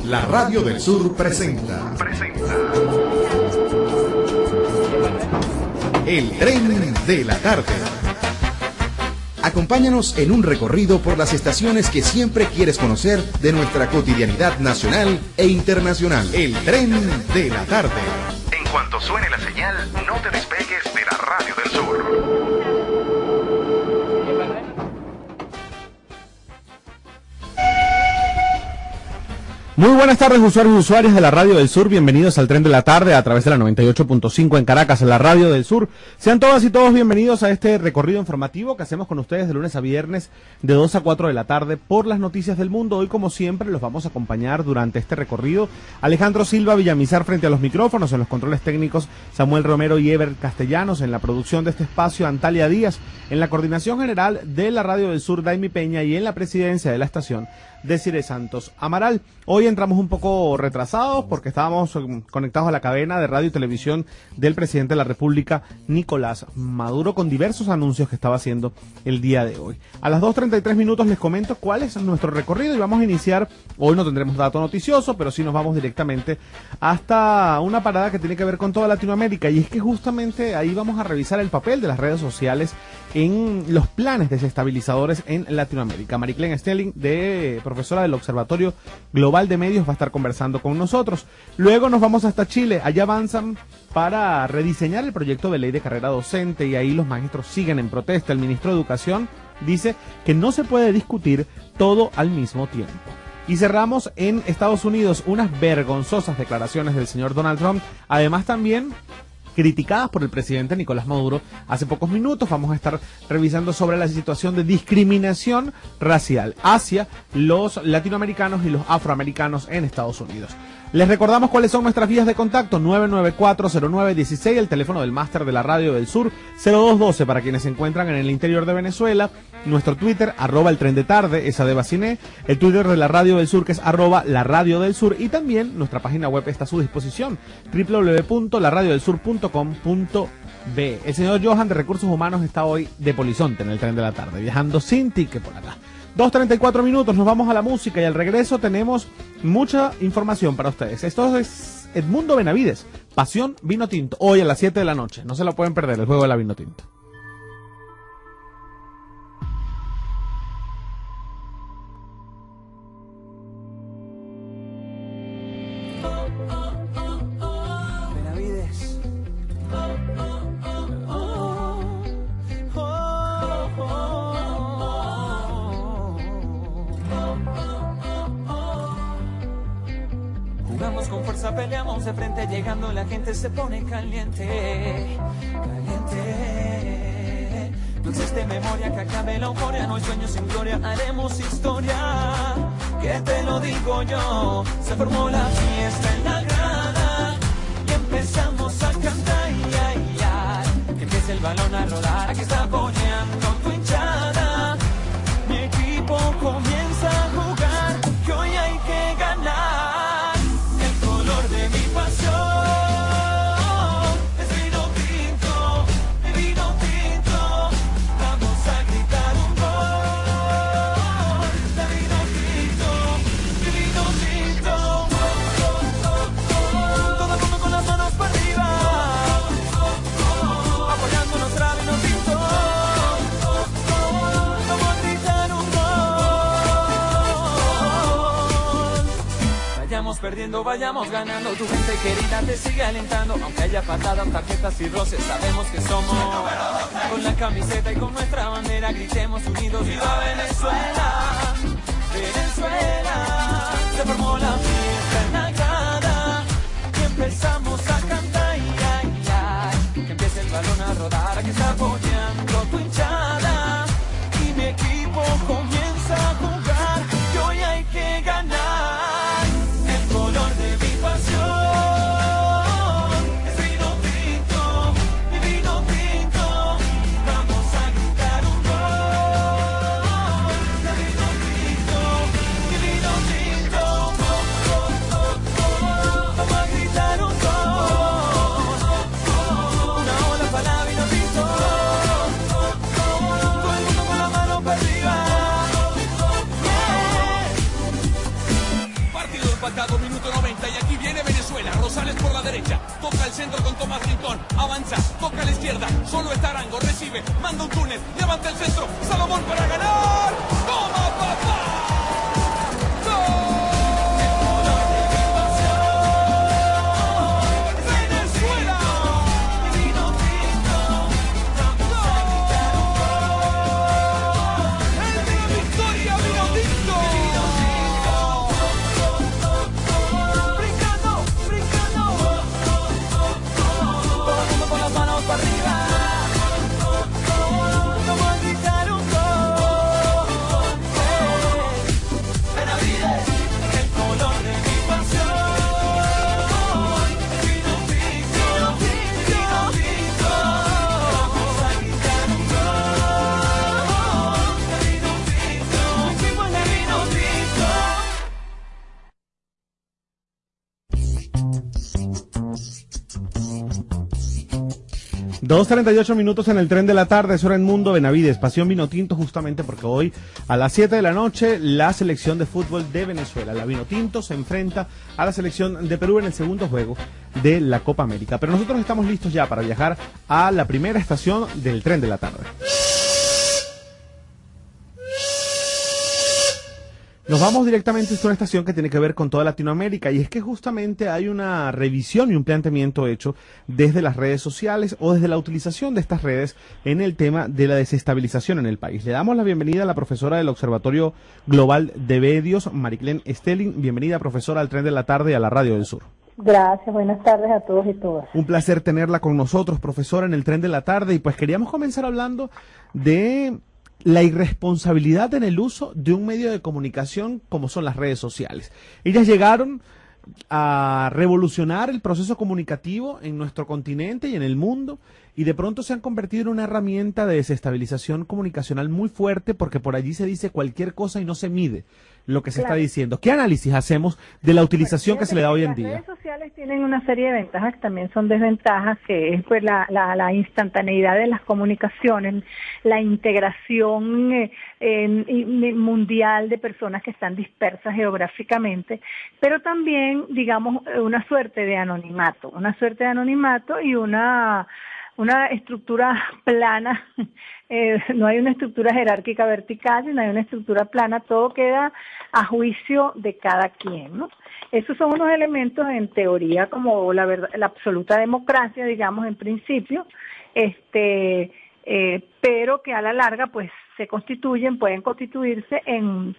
La Radio del Sur presenta El Tren de la Tarde. Acompáñanos en un recorrido por las estaciones que siempre quieres conocer de nuestra cotidianidad nacional e internacional. El Tren de la Tarde. En cuanto suene la señal, no te despegues de la Radio del Sur. Muy buenas tardes, usuarios y usuarias de la Radio del Sur. Bienvenidos al Tren de la Tarde a través de la 98.5 en Caracas, en la Radio del Sur. Sean todas y todos bienvenidos a este recorrido informativo que hacemos con ustedes de lunes a viernes de 2 a 4 de la tarde por las noticias del mundo. Hoy, como siempre, los vamos a acompañar durante este recorrido Alejandro Silva Villamizar frente a los micrófonos, en los controles técnicos Samuel Romero y Ever Castellanos, en la producción de este espacio Antalia Díaz, en la coordinación general de la Radio del Sur Daimi Peña y en la presidencia de la estación Desiree Santos Amaral. Hoy entramos un poco retrasados porque estábamos conectados a la cadena de radio y televisión del presidente de la República, Nicolás Maduro, con diversos anuncios que estaba haciendo el día de hoy. A las 2:33 minutos les comento cuál es nuestro recorrido y vamos a iniciar. Hoy no tendremos dato noticioso, pero sí nos vamos directamente hasta una parada que tiene que ver con toda Latinoamérica, y es que justamente ahí vamos a revisar el papel de las redes sociales en los planes desestabilizadores en Latinoamérica. Mariclen Stelling, profesora del Observatorio Global de Medios, va a estar conversando con nosotros. Luego nos vamos hasta Chile. Allá avanzan para rediseñar el proyecto de ley de carrera docente y ahí los maestros siguen en protesta. El ministro de Educación dice que no se puede discutir todo al mismo tiempo. Y cerramos en Estados Unidos, unas vergonzosas declaraciones del señor Donald Trump, además también criticadas por el presidente Nicolás Maduro hace pocos minutos. Vamos a estar revisando sobre la situación de discriminación racial hacia los latinoamericanos y los afroamericanos en Estados Unidos. Les recordamos cuáles son nuestras vías de contacto: 994-0916, el teléfono del máster de la Radio del Sur, 0212 para quienes se encuentran en el interior de Venezuela, nuestro Twitter, @el tren de tarde, esa de Baciné, el Twitter de la Radio del Sur, que es @la Radio del Sur, y también nuestra página web está a su disposición, www.laradiodelsur.com.be. El señor Johan de Recursos Humanos está hoy de polizonte en el Tren de la Tarde, viajando sin ticket por acá. 2:34 minutos, nos vamos a la música y al regreso tenemos mucha información para ustedes. Esto es Edmundo Benavides, Pasión Vino Tinto, hoy a las 7 de la noche. No se lo pueden perder, el juego de la Vino Tinto. Peleamos de frente, llegando la gente se pone caliente, caliente. No existe memoria que acabe la euforia, no hay sueños sin gloria, haremos historia. Que te lo digo yo, se formó la fiesta en la grada y empezamos a cantar, que empiece el balón a rodar, aquí está apoyando tu hinchada. Mi equipo comienza a jugar, que hoy hay que ganar. Perdiendo, vayamos ganando, tu gente querida te sigue alentando, aunque haya patadas, tarjetas y roces, sabemos que somos con la camiseta y con nuestra bandera, gritemos unidos, ¡viva Venezuela! Venezuela, se formó la fiesta en la grada y empezamos a cantar, que empiece el balón a rodar, aquí está apoyando tu hinchada y mi equipo comienza a jugar, que hoy hay que ganar. Color de mi pasión es vino tinto, mi vino tinto. Vamos a gritar un gol, la avanza, toca a la izquierda, solo está Arango, recibe, manda un túnel, levanta el centro, Salomón para ganar. ¡Toma, papá! Dos 38 minutos en el tren de la tarde, es hora en Mundo Benavides, Pasión Vinotinto, justamente porque hoy a las 7 de la noche la selección de fútbol de Venezuela, la Vinotinto, se enfrenta a la selección de Perú en el segundo juego de la Copa América. Pero nosotros estamos listos ya para viajar a la primera estación del tren de la tarde. Nos vamos directamente a una estación que tiene que ver con toda Latinoamérica, y es que justamente hay una revisión y un planteamiento hecho desde las redes sociales o desde la utilización de estas redes en el tema de la desestabilización en el país. Le damos la bienvenida a la profesora del Observatorio Global de Medios, Mariclén Stelling. Bienvenida, profesora, al Tren de la Tarde y a la Radio del Sur. Gracias, buenas tardes a todos y todas. Un placer tenerla con nosotros, profesora, en el Tren de la Tarde, y pues queríamos comenzar hablando de la irresponsabilidad en el uso de un medio de comunicación como son las redes sociales. Ellas llegaron a revolucionar el proceso comunicativo en nuestro continente y en el mundo, y de pronto se han convertido en una herramienta de desestabilización comunicacional muy fuerte, porque por allí se dice cualquier cosa y no se mide lo que se está diciendo. ¿Qué análisis hacemos de la utilización que se le da hoy en día? Las redes sociales tienen una serie de ventajas que también son desventajas, que es pues la instantaneidad de las comunicaciones, la integración mundial de personas que están dispersas geográficamente, pero también, digamos, una suerte de anonimato y una estructura plana. No hay una estructura jerárquica vertical, sino hay una estructura plana, todo queda a juicio de cada quien, ¿no? Esos son unos elementos en teoría como la absoluta democracia, digamos, en principio, pero que a la larga pues pueden constituirse en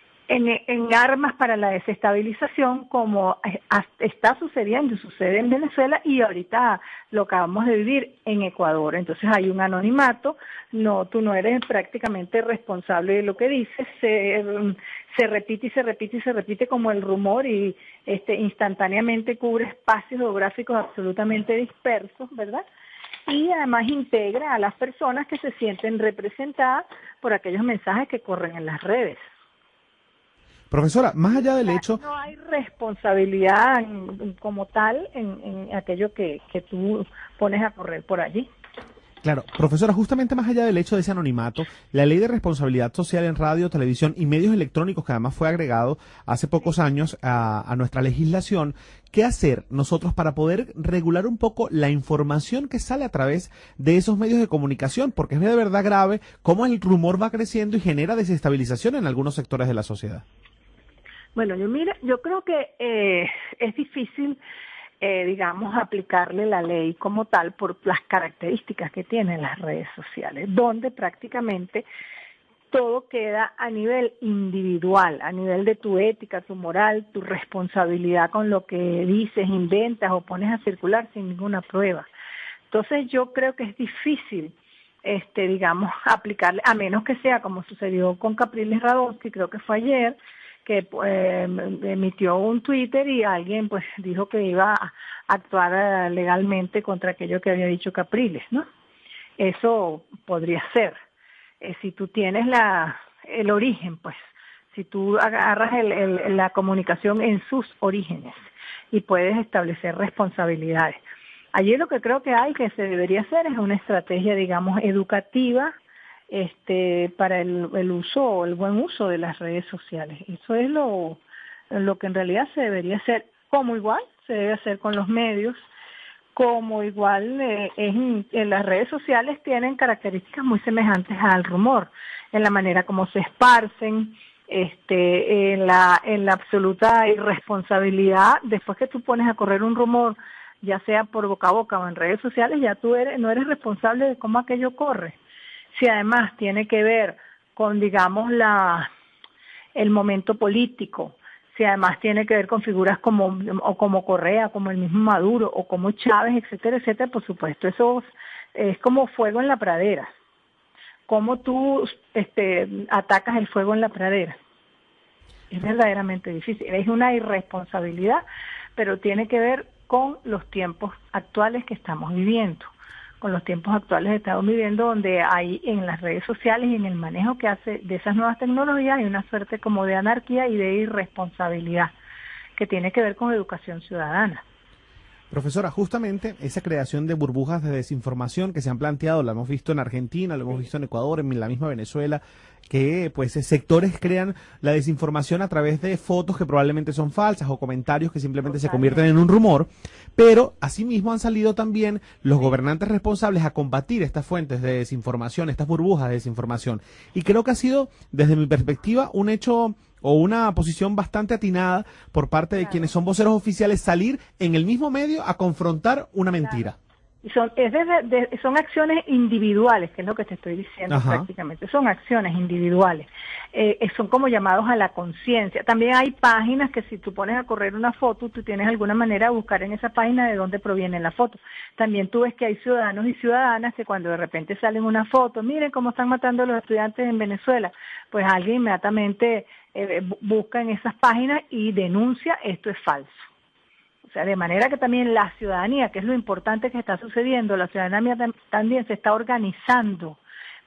armas para la desestabilización, como está sucediendo, sucede en Venezuela y ahorita lo acabamos de vivir en Ecuador. Entonces hay un anonimato, tú no eres prácticamente responsable de lo que dices, se repite y se repite y se repite como el rumor, y instantáneamente cubre espacios geográficos absolutamente dispersos, ¿verdad? Y además integra a las personas que se sienten representadas por aquellos mensajes que corren en las redes. Profesora, más allá del hecho... No hay responsabilidad como tal en aquello que tú pones a correr por allí. Claro, profesora, justamente más allá del hecho de ese anonimato, la ley de responsabilidad social en radio, televisión y medios electrónicos, que además fue agregado hace pocos años a nuestra legislación, ¿qué hacer nosotros para poder regular un poco la información que sale a través de esos medios de comunicación? Porque es de verdad grave cómo el rumor va creciendo y genera desestabilización en algunos sectores de la sociedad. Bueno, yo creo que es difícil, digamos, aplicarle la ley como tal por las características que tienen las redes sociales, donde prácticamente todo queda a nivel individual, a nivel de tu ética, tu moral, tu responsabilidad con lo que dices, inventas o pones a circular sin ninguna prueba. Entonces yo creo que es difícil, digamos, aplicarle, a menos que sea como sucedió con Capriles Radonsky, creo que fue ayer, que emitió un Twitter y alguien pues dijo que iba a actuar legalmente contra aquello que había dicho Capriles, ¿no? Eso podría ser. Si tú tienes el origen, pues, si tú agarras la comunicación en sus orígenes y puedes establecer responsabilidades. Allí lo que creo que se debería hacer es una estrategia, digamos, educativa, para el uso, el buen uso de las redes sociales. Eso es lo que en realidad se debería hacer, como igual se debe hacer con los medios, como igual en las redes sociales tienen características muy semejantes al rumor, en la manera como se esparcen, en la absoluta irresponsabilidad. Después que tú pones a correr un rumor, ya sea por boca a boca o en redes sociales, ya tú no eres responsable de cómo aquello corre. Si además tiene que ver con, digamos, el momento político, si además tiene que ver con figuras como Correa, como el mismo Maduro, o como Chávez, etcétera, etcétera, por supuesto, eso es como fuego en la pradera. ¿Cómo tú atacas el fuego en la pradera? Es verdaderamente difícil, es una irresponsabilidad, pero tiene que ver con los tiempos actuales que estamos viviendo. Con los tiempos actuales que estamos viviendo, donde hay en las redes sociales y en el manejo que hace de esas nuevas tecnologías hay una suerte como de anarquía y de irresponsabilidad que tiene que ver con educación ciudadana. Profesora, justamente esa creación de burbujas de desinformación que se han planteado, la hemos visto en Argentina, lo hemos visto en Ecuador, en la misma Venezuela, que pues sectores crean la desinformación a través de fotos que probablemente son falsas o comentarios que simplemente se convierten en un rumor, pero asimismo han salido también los gobernantes responsables a combatir estas fuentes de desinformación, estas burbujas de desinformación, y creo que ha sido, desde mi perspectiva, un hecho o una posición bastante atinada por parte de quienes son voceros oficiales salir en el mismo medio a confrontar una mentira. Y son acciones individuales, que es lo que te estoy diciendo. Ajá. Prácticamente, son acciones individuales, son como llamados a la conciencia. También hay páginas que si tú pones a correr una foto, tú tienes alguna manera de buscar en esa página de dónde proviene la foto. También tú ves que hay ciudadanos y ciudadanas que cuando de repente salen una foto, miren cómo están matando a los estudiantes en Venezuela, pues alguien inmediatamente busca en esas páginas y denuncia esto es falso. O sea, de manera que también la ciudadanía, que es lo importante que está sucediendo, la ciudadanía también se está organizando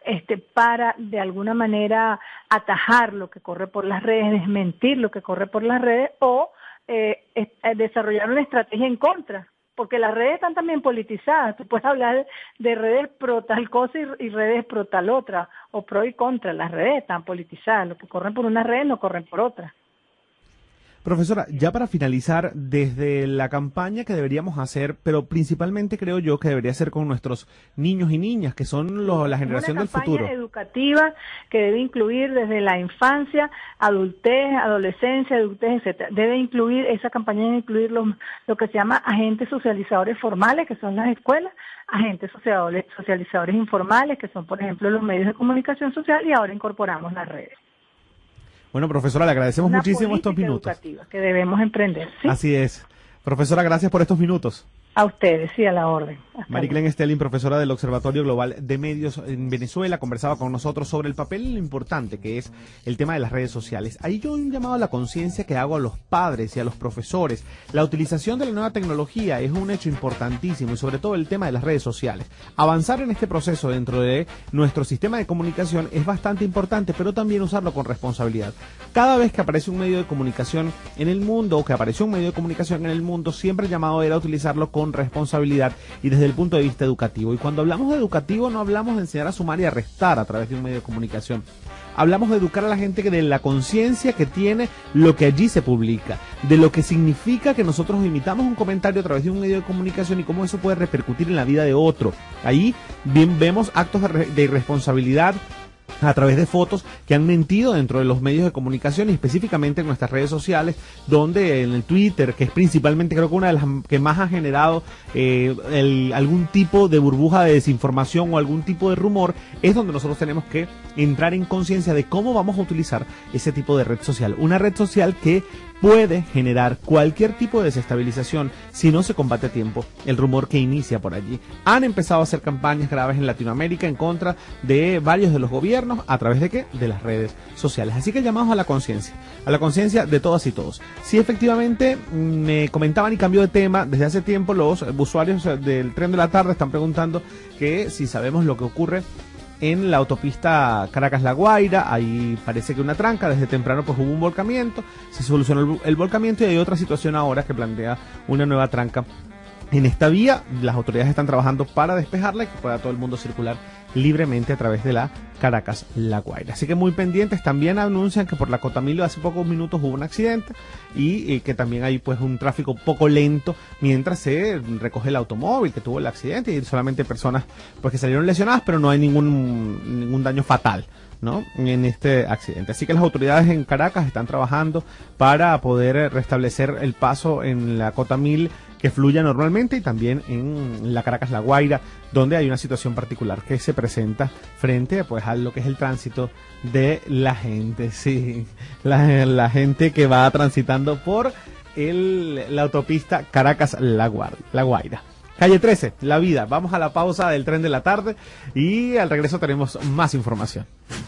para de alguna manera atajar lo que corre por las redes, desmentir lo que corre por las redes o desarrollar una estrategia en contra, porque las redes están también politizadas. Tú puedes hablar de redes pro tal cosa y redes pro tal otra, o pro y contra. Las redes están politizadas, lo que corren por una red no corren por otra. Profesora, ya para finalizar, desde la campaña que deberíamos hacer, pero principalmente creo yo que debería ser con nuestros niños y niñas, que son la generación del futuro. Una campaña educativa que debe incluir desde la infancia, adultez, adolescencia, adultez, etcétera. Debe incluir, esa campaña debe incluir lo que se llama agentes socializadores formales, que son las escuelas, agentes socializadores informales, que son, por ejemplo, los medios de comunicación social, y ahora incorporamos las redes. Bueno, profesora, le agradecemos muchísimo estos minutos. Que debemos emprender, ¿sí? Así es. Profesora, gracias por estos minutos. A ustedes, sí, a la orden. Mariclen Stelling, profesora del Observatorio Global de Medios en Venezuela, conversaba con nosotros sobre el papel y lo importante que es el tema de las redes sociales. Ahí yo un llamado a la conciencia que hago a los padres y a los profesores. La utilización de la nueva tecnología es un hecho importantísimo y sobre todo el tema de las redes sociales. Avanzar en este proceso dentro de nuestro sistema de comunicación es bastante importante, pero también usarlo con responsabilidad. Cada vez que aparece un medio de comunicación en el mundo o que apareció un medio de comunicación en el mundo, siempre el llamado era utilizarlo con responsabilidad y desde el punto de vista educativo. Y cuando hablamos de educativo no hablamos de enseñar a sumar y a restar a través de un medio de comunicación. Hablamos de educar a la gente de la conciencia que tiene lo que allí se publica, de lo que significa que nosotros imitamos un comentario a través de un medio de comunicación y cómo eso puede repercutir en la vida de otro. Ahí bien vemos actos de irresponsabilidad a través de fotos que han mentido dentro de los medios de comunicación y específicamente en nuestras redes sociales, donde en el Twitter, que es principalmente creo que una de las que más ha generado algún tipo de burbuja de desinformación o algún tipo de rumor, es donde nosotros tenemos que entrar en conciencia de cómo vamos a utilizar ese tipo de red social. Una red social que puede generar cualquier tipo de desestabilización si no se combate a tiempo el rumor que inicia por allí. Han empezado a hacer campañas graves en Latinoamérica en contra de varios de los gobiernos, ¿a través de qué? De las redes sociales. Así que llamamos a la conciencia de todas y todos. Sí, efectivamente, me comentaban y cambió de tema, desde hace tiempo los usuarios del Tren de la Tarde están preguntando que si sabemos lo que ocurre en la autopista Caracas-La Guaira. Ahí parece que una tranca, desde temprano pues hubo un volcamiento, se solucionó el volcamiento y hay otra situación ahora que plantea una nueva tranca en esta vía. Las autoridades están trabajando para despejarla y que pueda todo el mundo circular libremente a través de la Caracas-La Guaira. Así que muy pendientes. También anuncian que por la Cotamilo hace pocos minutos hubo un accidente y que también hay pues un tráfico poco lento mientras se recoge el automóvil que tuvo el accidente, y solamente personas pues que salieron lesionadas, pero no hay ningún daño fatal, ¿no?, en este accidente. Así que las autoridades en Caracas están trabajando para poder restablecer el paso en la Cotamil, que fluya normalmente, y también en la Caracas-La Guaira, donde hay una situación particular que se presenta frente pues a lo que es el tránsito de la gente, sí, la gente que va transitando por la autopista Caracas-La Guaira. Calle 13, La Vida. Vamos a la pausa del tren de la tarde y al regreso tenemos más información.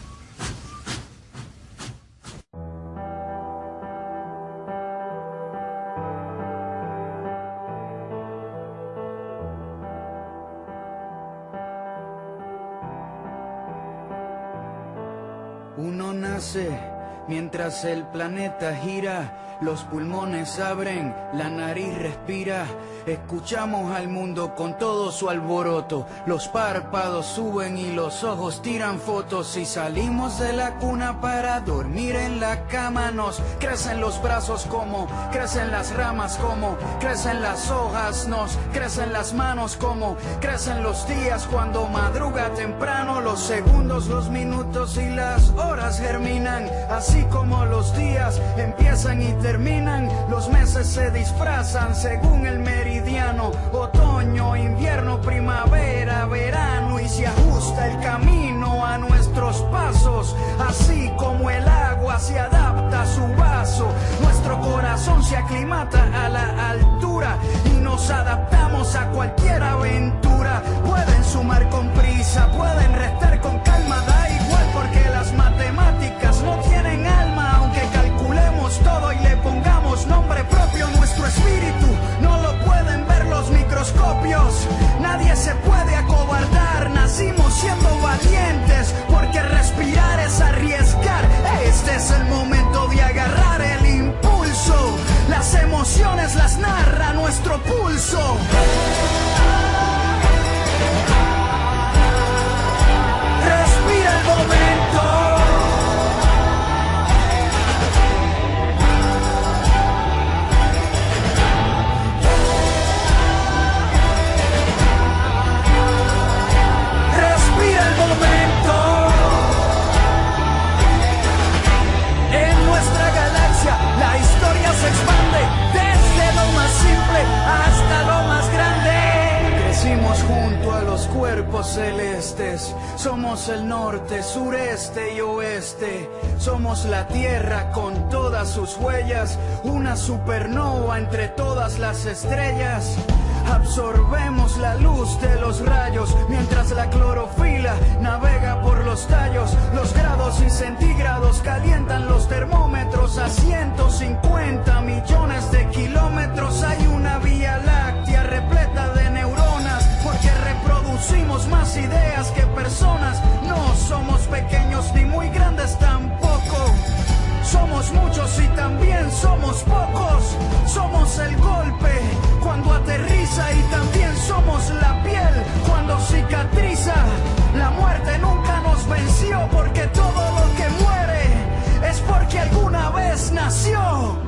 Uno nace mientras el planeta gira, los pulmones abren, la nariz respira. Escuchamos al mundo con todo su alboroto, los párpados suben y los ojos tiran fotos. Y salimos de la cuna para dormir en la cama. Nos crecen los brazos como crecen las ramas, como crecen las hojas, nos crecen las manos, como crecen los días cuando madruga temprano. Los segundos, los minutos y las horas germinan, así como los días empiezan y terminan. Los meses se disfrazan según el meridiano, otoño, invierno, primavera, verano, y se ajusta el camino a nuestros pasos, así como el agua se adapta a su vaso. Nuestro corazón se aclimata a la altura y nos adaptamos a cualquier aventura. Pueden sumar con prisa, pueden restar con calma, da igual porque las matemáticas no tienen alma. Aunque calculemos todo y le pongamos nombre propio, nuestro espíritu no lo pueden ver los microscopios. Nadie se puede acobardar, nacimos siendo valientes, porque respirar es arriesgar. Este es el momento de agarrar el impulso, las emociones las narra nuestro pulso. Respira el momento. La historia se expande desde lo más simple hasta lo más grande. Crecimos junto a los cuerpos celestes. Somos el norte, sureste y oeste. Somos la tierra con todas sus huellas, una supernova entre todas las estrellas. Absorbemos la luz de los rayos mientras la clorofila navega por los tallos. Los grados y centígrados calientan los termómetros a 150 millones de kilómetros. Hay una vía láctea repleta de neuronas, porque reproducimos más ideas que personas. No somos pequeños ni muy grandes tampoco. Somos muchos y también somos pocos. Somos el golpe cuando aterriza y también somos la piel cuando cicatriza. La muerte nunca nos venció, porque todo lo que muere es porque alguna vez nació.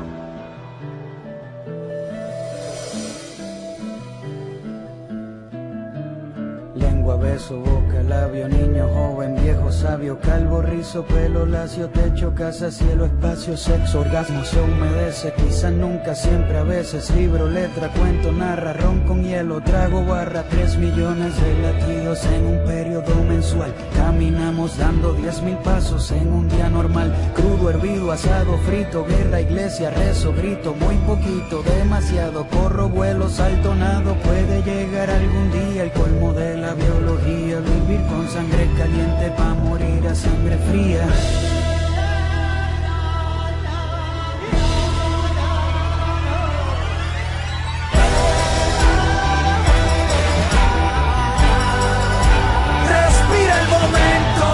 Lengua, beso, boca, labio, niño, joven, viejo, sabio, calvo, rizo, pelo, lacio, techo, casa, cielo, espacio, sexo, orgasmo, se humedece, quizá nunca, siempre, a veces, libro, letra, cuento, narra, ron con hielo, trago, barra, 3 millones de latidos en un periodo mensual. Caminamos dando 10,000 pasos en un día normal. Crudo, hervido, asado, frito, guerra, iglesia, rezo, grito, muy poquito, demasiado, corro, vuelo, salto, nado, puede llegar algún día el colmo de la biología, vivir con sangre caliente pa' morir a sangre fría. Respira el momento.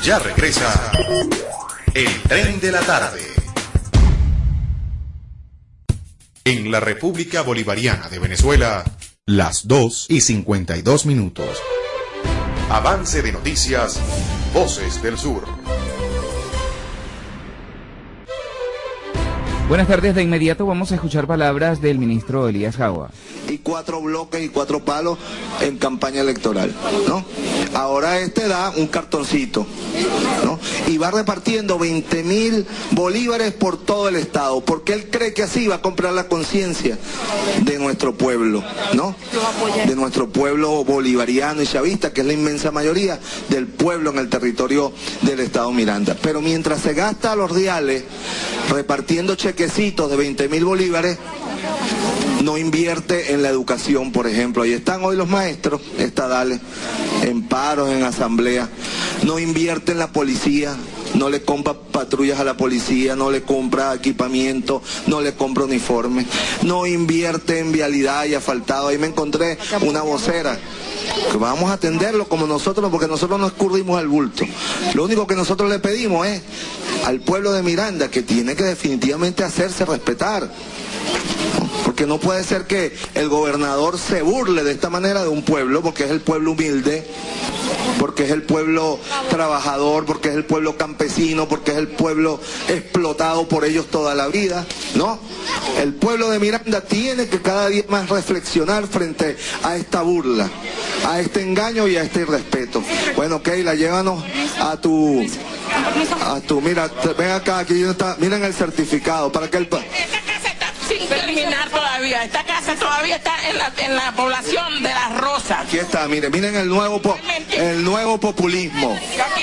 Ya regresa el Tren de la Tarde. En la República Bolivariana de Venezuela, las 2:52. Avance de noticias, Voces del Sur. Buenas tardes, de inmediato vamos a escuchar palabras del ministro Elías Jagua. Y 4 bloques y 4 palos en campaña electoral, ¿no? Ahora da un cartoncito, ¿no? Y va repartiendo 20.000 bolívares por todo el estado, porque él cree que así va a comprar la conciencia de nuestro pueblo, ¿no? De nuestro pueblo bolivariano y chavista, que es la inmensa mayoría del pueblo en el territorio del estado Miranda. Pero mientras se gasta los reales repartiendo chequecitos de 20.000 bolívares, no invierte en la educación, por ejemplo. Ahí están hoy los maestros estadales, en paros, en asamblea. No invierte en la policía, no le compra patrullas a la policía, no le compra equipamiento, no le compra uniformes. No invierte en vialidad y asfaltado. Ahí me encontré una vocera. Que vamos a atenderlo como nosotros, porque nosotros no escurrimos al bulto. Lo único que nosotros le pedimos es al pueblo de Miranda que tiene que definitivamente hacerse respetar. Porque no puede ser que el gobernador se burle de esta manera de un pueblo, porque es el pueblo humilde, porque es el pueblo trabajador, porque es el pueblo campesino, porque es el pueblo explotado por ellos toda la vida, ¿no? El pueblo de Miranda tiene que cada día más reflexionar frente a esta burla, a este engaño y a este irrespeto. Bueno, Keila, llévanos a tu, mira, ven acá, aquí está, miren el certificado, para que el... Sin terminar todavía. Esta casa todavía está en la población de Las Rosas. Aquí está, miren el nuevo populismo.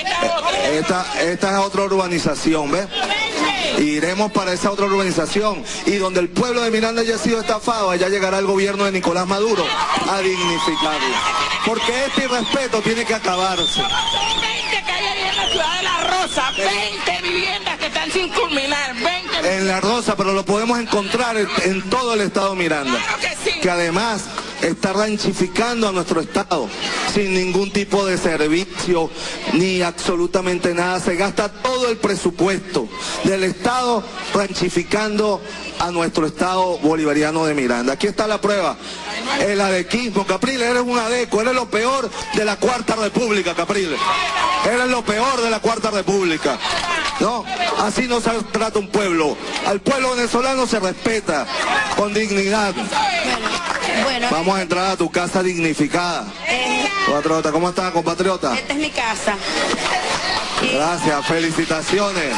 Esta es otra urbanización, ¿ves? Iremos para esa otra urbanización, y donde el pueblo de Miranda haya sido estafado, allá llegará el gobierno de Nicolás Maduro a dignificarlo. Porque este irrespeto tiene que acabarse. Son 20 que hay ahí en la ciudad de La Rosa, 20 viviendas que están sin culminar, 20. En La Rosa, pero lo podemos encontrar en todo el estado Miranda. Claro que sí. Que además está ranchificando a nuestro estado sin ningún tipo de servicio ni absolutamente nada. Se gasta todo el presupuesto del estado ranchificando a nuestro estado bolivariano de Miranda. Aquí está la prueba. El adequismo. Capriles, eres un adeco, eres lo peor de la Cuarta República, Capriles. Eres lo peor de la Cuarta República. No, así no se trata un pueblo. Al pueblo venezolano se respeta con dignidad. Bueno, vamos a entrar a tu casa dignificada. Compatriota, ¿cómo estás, compatriota? Esta es mi casa. Gracias, felicitaciones.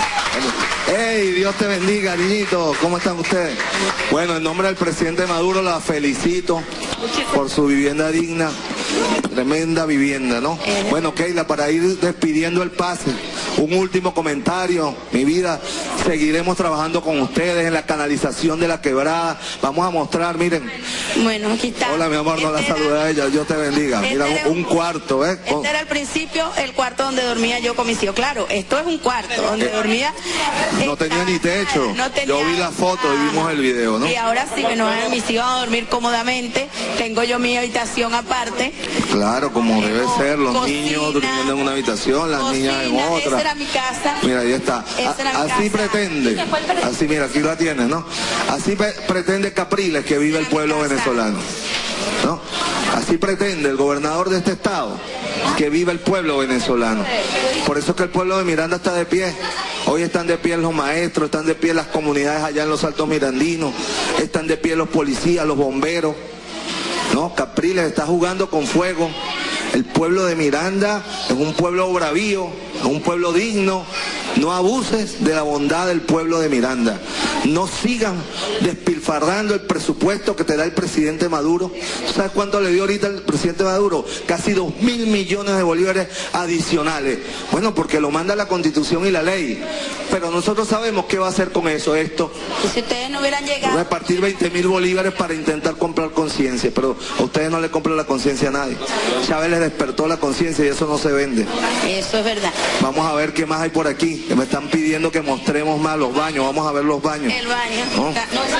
Hey, Dios te bendiga, niñito. ¿Cómo están ustedes? Bueno, en nombre del presidente Maduro la felicito por su vivienda digna. Tremenda vivienda, ¿no? Bueno, Keila, para ir despidiendo el pase, un último comentario. Mi vida, seguiremos trabajando con ustedes en la canalización de la quebrada. Vamos a mostrar, miren. Bueno, aquí está. Hola, mi amor, no la saludé a ella. Dios te bendiga. Mira, un cuarto, ¿eh? Este era al principio el cuarto donde dormía yo con mis hijos. Claro, esto es un cuarto donde dormía. No tenía ni techo. No tenía, yo vi la foto y vimos el video, ¿no? Y ahora sí, bueno, mis hijos van a dormir cómodamente. Tengo yo mi habitación aparte. Claro, como debe ser, los niños durmiendo en una habitación, las niñas en otra. Esa era mi casa. Mira, ahí está. Así pretende, así mira, aquí la tienes, ¿no? Así pretende Capriles que vive el pueblo venezolano, ¿no? Así pretende el gobernador de este estado que vive el pueblo venezolano. Por eso es que el pueblo de Miranda está de pie. Hoy están de pie los maestros, están de pie las comunidades allá en los Altos Mirandinos, están de pie los policías, los bomberos. No, Capriles está jugando con fuego. El pueblo de Miranda es un pueblo bravío, es un pueblo digno. No abuses de la bondad del pueblo de Miranda. No sigan despilfarrando el presupuesto que te da el presidente Maduro. ¿Sabes cuánto le dio ahorita el presidente Maduro? Casi 2.000 millones de bolívares adicionales. Bueno, porque lo manda la Constitución y la ley. pero nosotros sabemos qué va a hacer con eso, esto. Y si ustedes no hubieran llegado... Repartir 20.000 bolívares para intentar comprar conciencia, pero a ustedes no le compran la conciencia a nadie. Chávez les despertó la conciencia y eso no se vende. Eso es verdad. Vamos a ver qué más hay por aquí, que me están pidiendo que mostremos más los baños, vamos a ver los baños. El baño. ¿No?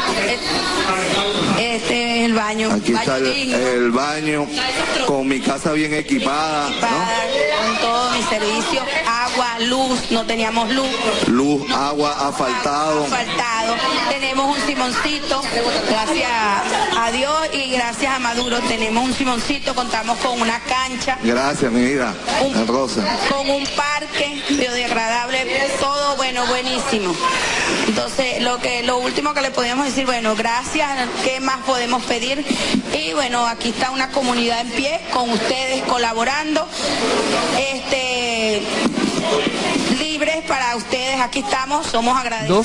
Este es el baño. Aquí está el baño, con mi casa bien equipada, ¿no? Con todo mi servicio, agua, luz, no teníamos luz. Luz, agua, asfaltado. Tenemos un simoncito, gracias a Dios y gracias a Maduro tenemos un simoncito, contamos con una cancha. Gracias, mi vida, Rosa. Con un parque biodegradable, todo bueno, buenísimo. Entonces, lo último que le podemos decir, bueno, gracias, ¿qué más podemos pedir? Y bueno, aquí está una comunidad en pie, con ustedes colaborando, libres para ustedes, aquí estamos, somos agradecidos.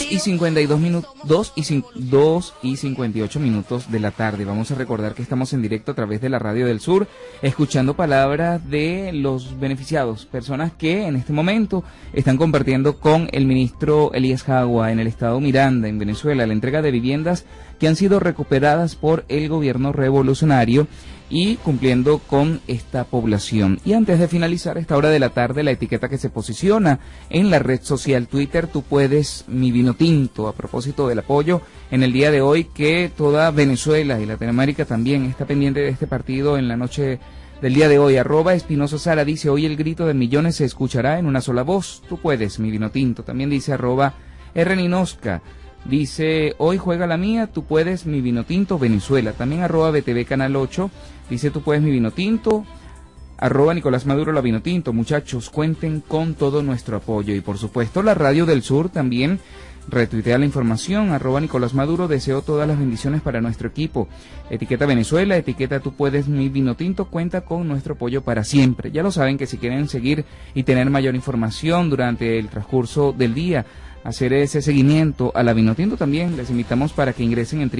2 y 58 minutos de la tarde. Vamos a recordar que estamos en directo a través de la Radio del Sur, escuchando palabras de los beneficiados, personas que en este momento están compartiendo con el ministro Elías Jagua en el estado Miranda, en Venezuela, la entrega de viviendas que han sido recuperadas por el gobierno revolucionario y cumpliendo con esta población. Y antes de finalizar esta hora de la tarde, la etiqueta que se posiciona en la red social Twitter, Tú Puedes, Mi Vino Tinto, a propósito del apoyo en el día de hoy que toda Venezuela y Latinoamérica también está pendiente de este partido en la noche del día de hoy. @Espinosa Sara dice, hoy el grito de millones se escuchará en una sola voz, Tú Puedes, Mi Vino Tinto. También dice @Rninosca. Dice, hoy juega la mía, Tú Puedes, Mi Vino Tinto, Venezuela. También @BTV Canal 8, dice, Tú Puedes, Mi Vino Tinto. @Nicolás Maduro, la Vino Tinto. Muchachos, cuenten con todo nuestro apoyo. Y por supuesto, la Radio del Sur también retuitea la información. @Nicolás Maduro, deseo todas las bendiciones para nuestro equipo. Etiqueta Venezuela, etiqueta Tú Puedes, Mi Vino Tinto, cuenta con nuestro apoyo para siempre. Ya lo saben que si quieren seguir y tener mayor información durante el transcurso del día, hacer ese seguimiento a la Vinotinto, también les invitamos para que ingresen en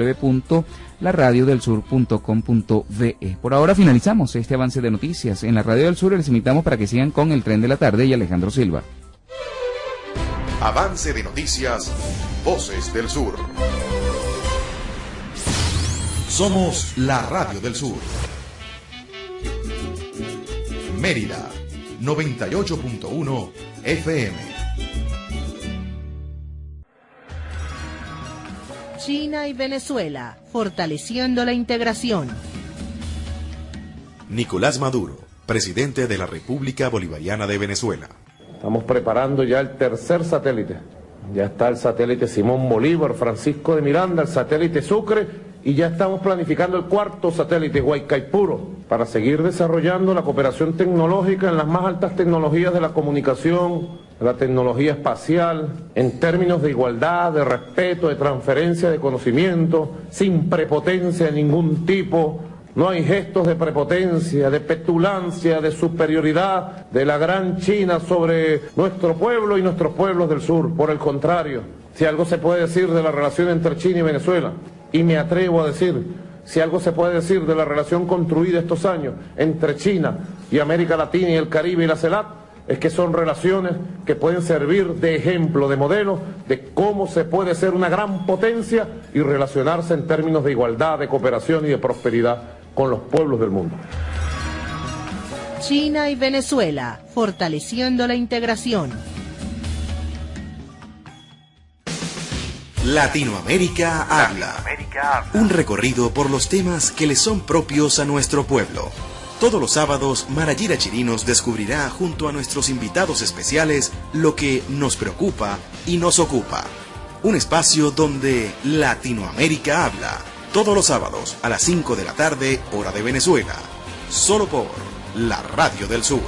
www.laradiodelsur.com.ve. Por ahora finalizamos este avance de noticias en la Radio del Sur y les invitamos para que sigan con el Tren de la Tarde y Alejandro Silva. Avance de noticias, Voces del Sur. Somos la Radio del Sur. Mérida, 98.1 FM. China y Venezuela, fortaleciendo la integración. Nicolás Maduro, presidente de la República Bolivariana de Venezuela. Estamos preparando ya el tercer satélite. Ya está el satélite Simón Bolívar, Francisco de Miranda, el satélite Sucre, y ya estamos planificando el cuarto satélite, Huaycaipuro, para seguir desarrollando la cooperación tecnológica en las más altas tecnologías de la comunicación, la tecnología espacial, en términos de igualdad, de respeto, de transferencia de conocimiento, sin prepotencia de ningún tipo. No hay gestos de prepotencia, de petulancia, de superioridad de la gran China sobre nuestro pueblo y nuestros pueblos del sur. Por el contrario, si algo se puede decir de la relación entre China y Venezuela, y me atrevo a decir, si algo se puede decir de la relación construida estos años entre China y América Latina y el Caribe y la CELAC, es que son relaciones que pueden servir de ejemplo, de modelo, de cómo se puede ser una gran potencia y relacionarse en términos de igualdad, de cooperación y de prosperidad con los pueblos del mundo. China y Venezuela, fortaleciendo la integración. Latinoamérica habla. Un recorrido por los temas que le son propios a nuestro pueblo. Todos los sábados, Marayira Chirinos descubrirá junto a nuestros invitados especiales lo que nos preocupa y nos ocupa. Un espacio donde Latinoamérica habla. Todos los sábados a las 5 de la tarde, hora de Venezuela. Solo por la Radio del Sur.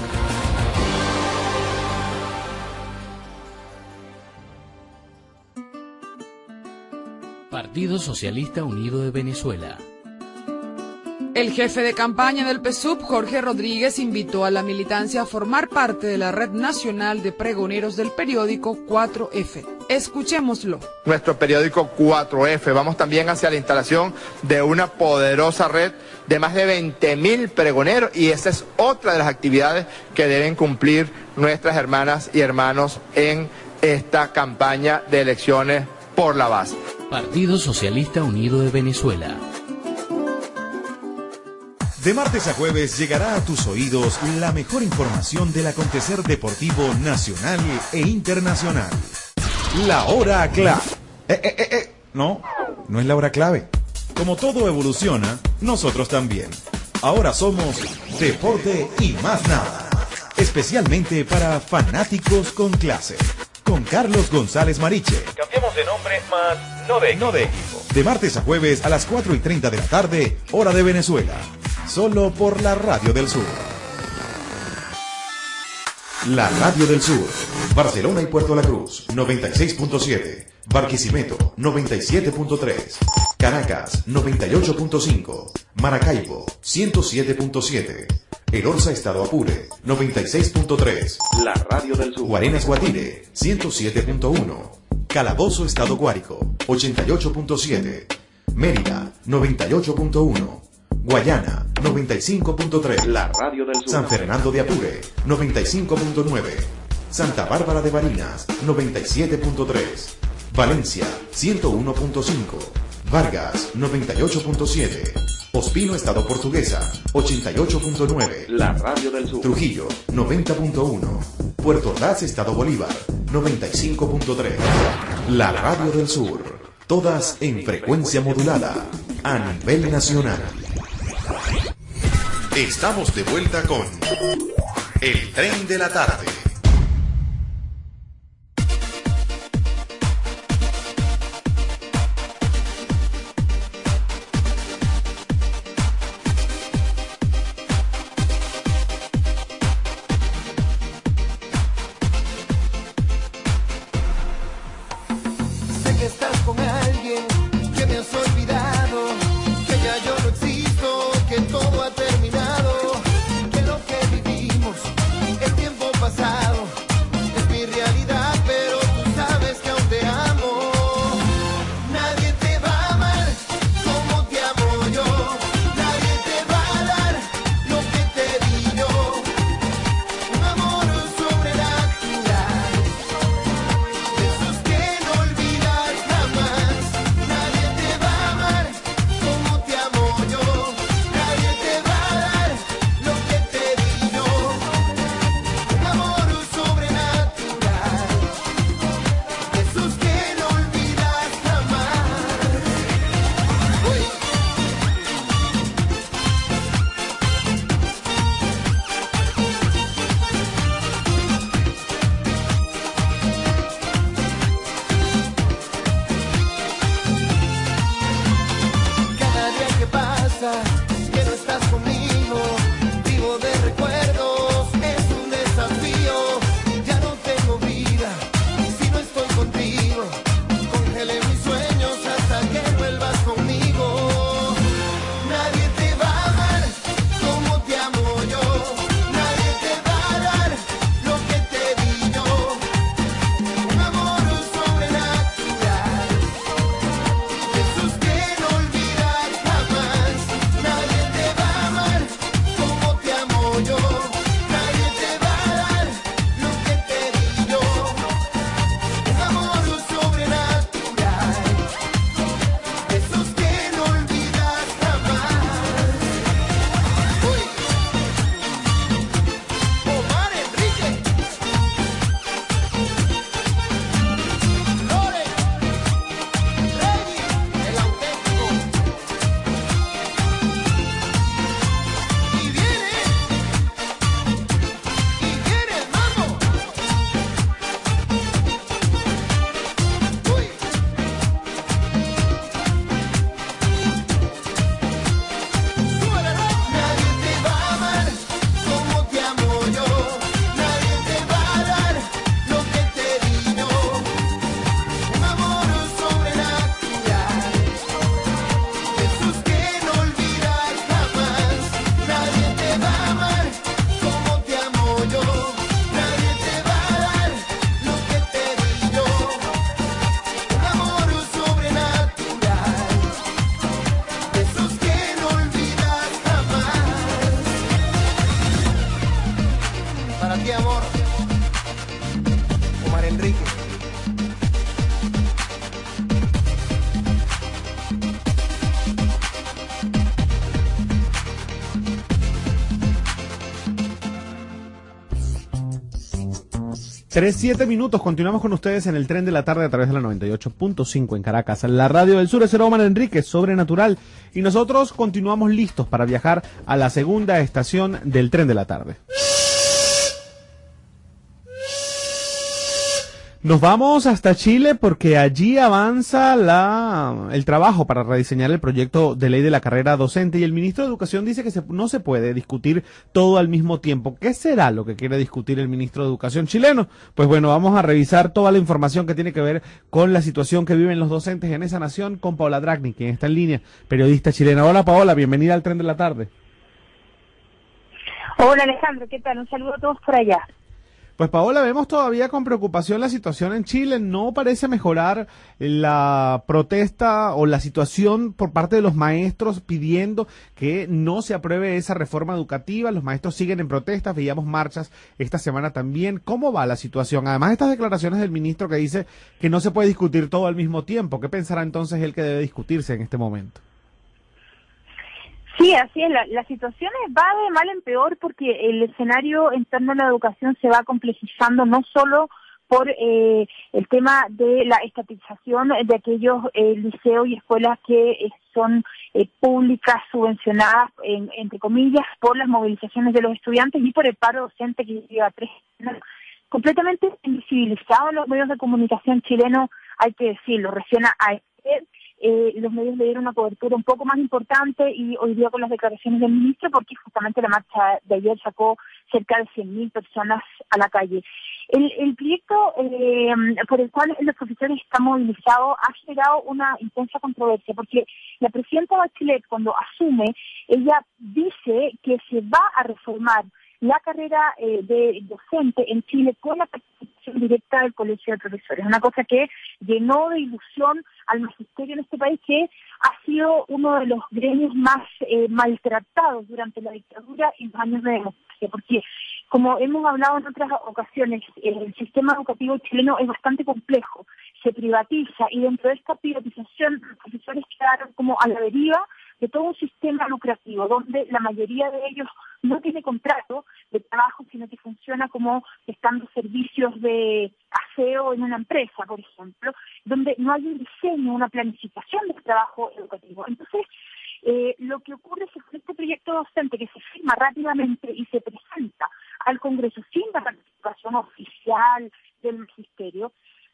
Partido Socialista Unido de Venezuela. El jefe de campaña del PSUV, Jorge Rodríguez, invitó a la militancia a formar parte de la Red Nacional de Pregoneros del periódico 4F. Escuchémoslo. Nuestro periódico 4F. Vamos también hacia la instalación de una poderosa red de más de 20.000 pregoneros, y esa es otra de las actividades que deben cumplir nuestras hermanas y hermanos en esta campaña de elecciones por la base. Partido Socialista Unido de Venezuela. De martes a jueves llegará a tus oídos la mejor información del acontecer deportivo nacional e internacional. La hora clave. No es la hora clave. Como todo evoluciona, nosotros también. Ahora somos Deporte y más nada. Especialmente para fanáticos con clase. Con Carlos González Mariche. Cambiamos de nombre, más no de equipo. De martes a jueves a las 4:30 de la tarde, hora de Venezuela. Solo por la Radio del Sur. La Radio del Sur. Barcelona y Puerto La Cruz, 96.7. Barquisimeto, 97.3. Caracas, 98.5. Maracaibo, 107.7. El Orza Estado Apure, 96.3. La Radio del Sur. Guarenas Guatire, 107.1. Calabozo Estado Guárico, 88.7. Mérida, 98.1. Guayana, 95.3. La Radio del Sur. San Fernando de Apure, 95.9. Santa Bárbara de Barinas, 97.3. Valencia, 101.5. Vargas, 98.7. Ospino, Estado Portuguesa, 88.9. La Radio del Sur. Trujillo, 90.1. Puerto Ordaz, Estado Bolívar, 95.3. La Radio del Sur. Todas en frecuencia modulada, a nivel nacional. Estamos de vuelta con El Tren de la Tarde. Sé que estás con alguien, que me has olvidado, que ya yo no existo, que todo ha terminado, que lo que vivimos, el tiempo pasado. 3:07 minutos, continuamos con ustedes en el tren de la tarde a través de la 98.5 en Caracas. La radio del sur es Omar Enríquez, Sobrenatural, y nosotros continuamos listos para viajar a la segunda estación del tren de la tarde. Nos vamos hasta Chile porque allí avanza el trabajo para rediseñar el proyecto de ley de la carrera docente y el ministro de Educación dice que no se puede discutir todo al mismo tiempo. ¿Qué será lo que quiere discutir el ministro de Educación chileno? Pues bueno, vamos a revisar toda la información que tiene que ver con la situación que viven los docentes en esa nación con Paola Dragni, quien está en línea, periodista chilena. Hola Paola, bienvenida al tren de la tarde. Hola Alejandro, ¿qué tal? Un saludo a todos por allá. Pues Paola, vemos todavía con preocupación la situación en Chile. No parece mejorar la protesta o la situación por parte de los maestros pidiendo que no se apruebe esa reforma educativa. Los maestros siguen en protestas, veíamos marchas esta semana también. ¿Cómo va la situación? Además, estas declaraciones del ministro que dice que no se puede discutir todo al mismo tiempo. ¿Qué pensará entonces él que debe discutirse en este momento? Sí, así es, la situación va de mal en peor porque el escenario en torno a la educación se va complejizando no solo por el tema de la estatización de aquellos liceos y escuelas que son públicas, subvencionadas, entre comillas, por las movilizaciones de los estudiantes y por el paro docente que lleva 3 años. Completamente invisibilizado en los medios de comunicación chilenos, hay que decirlo, recién ayer los medios le dieron una cobertura un poco más importante y hoy día con las declaraciones del ministro porque justamente la marcha de ayer sacó cerca de 100.000 personas a la calle. El proyecto por el cual los profesores están movilizados ha generado una intensa controversia porque la presidenta Bachelet cuando asume, ella dice que se va a reformar la carrera de docente en Chile con la participación directa del Colegio de Profesores, una cosa que llenó de ilusión al magisterio en este país, que ha sido uno de los gremios más maltratados durante la dictadura y los años de democracia, porque como hemos hablado en otras ocasiones, el sistema educativo chileno es bastante complejo, se privatiza y dentro de esta privatización los profesores quedaron como a la deriva de todo un sistema lucrativo, donde la mayoría de ellos no tiene contrato de trabajo, sino que funciona como prestando servicios de aseo en una empresa, por ejemplo, donde no hay un diseño, una planificación del trabajo educativo. Entonces, lo que ocurre es que con este proyecto docente que se firma rápidamente y se presenta al Congreso sin la participación oficial del magisterio,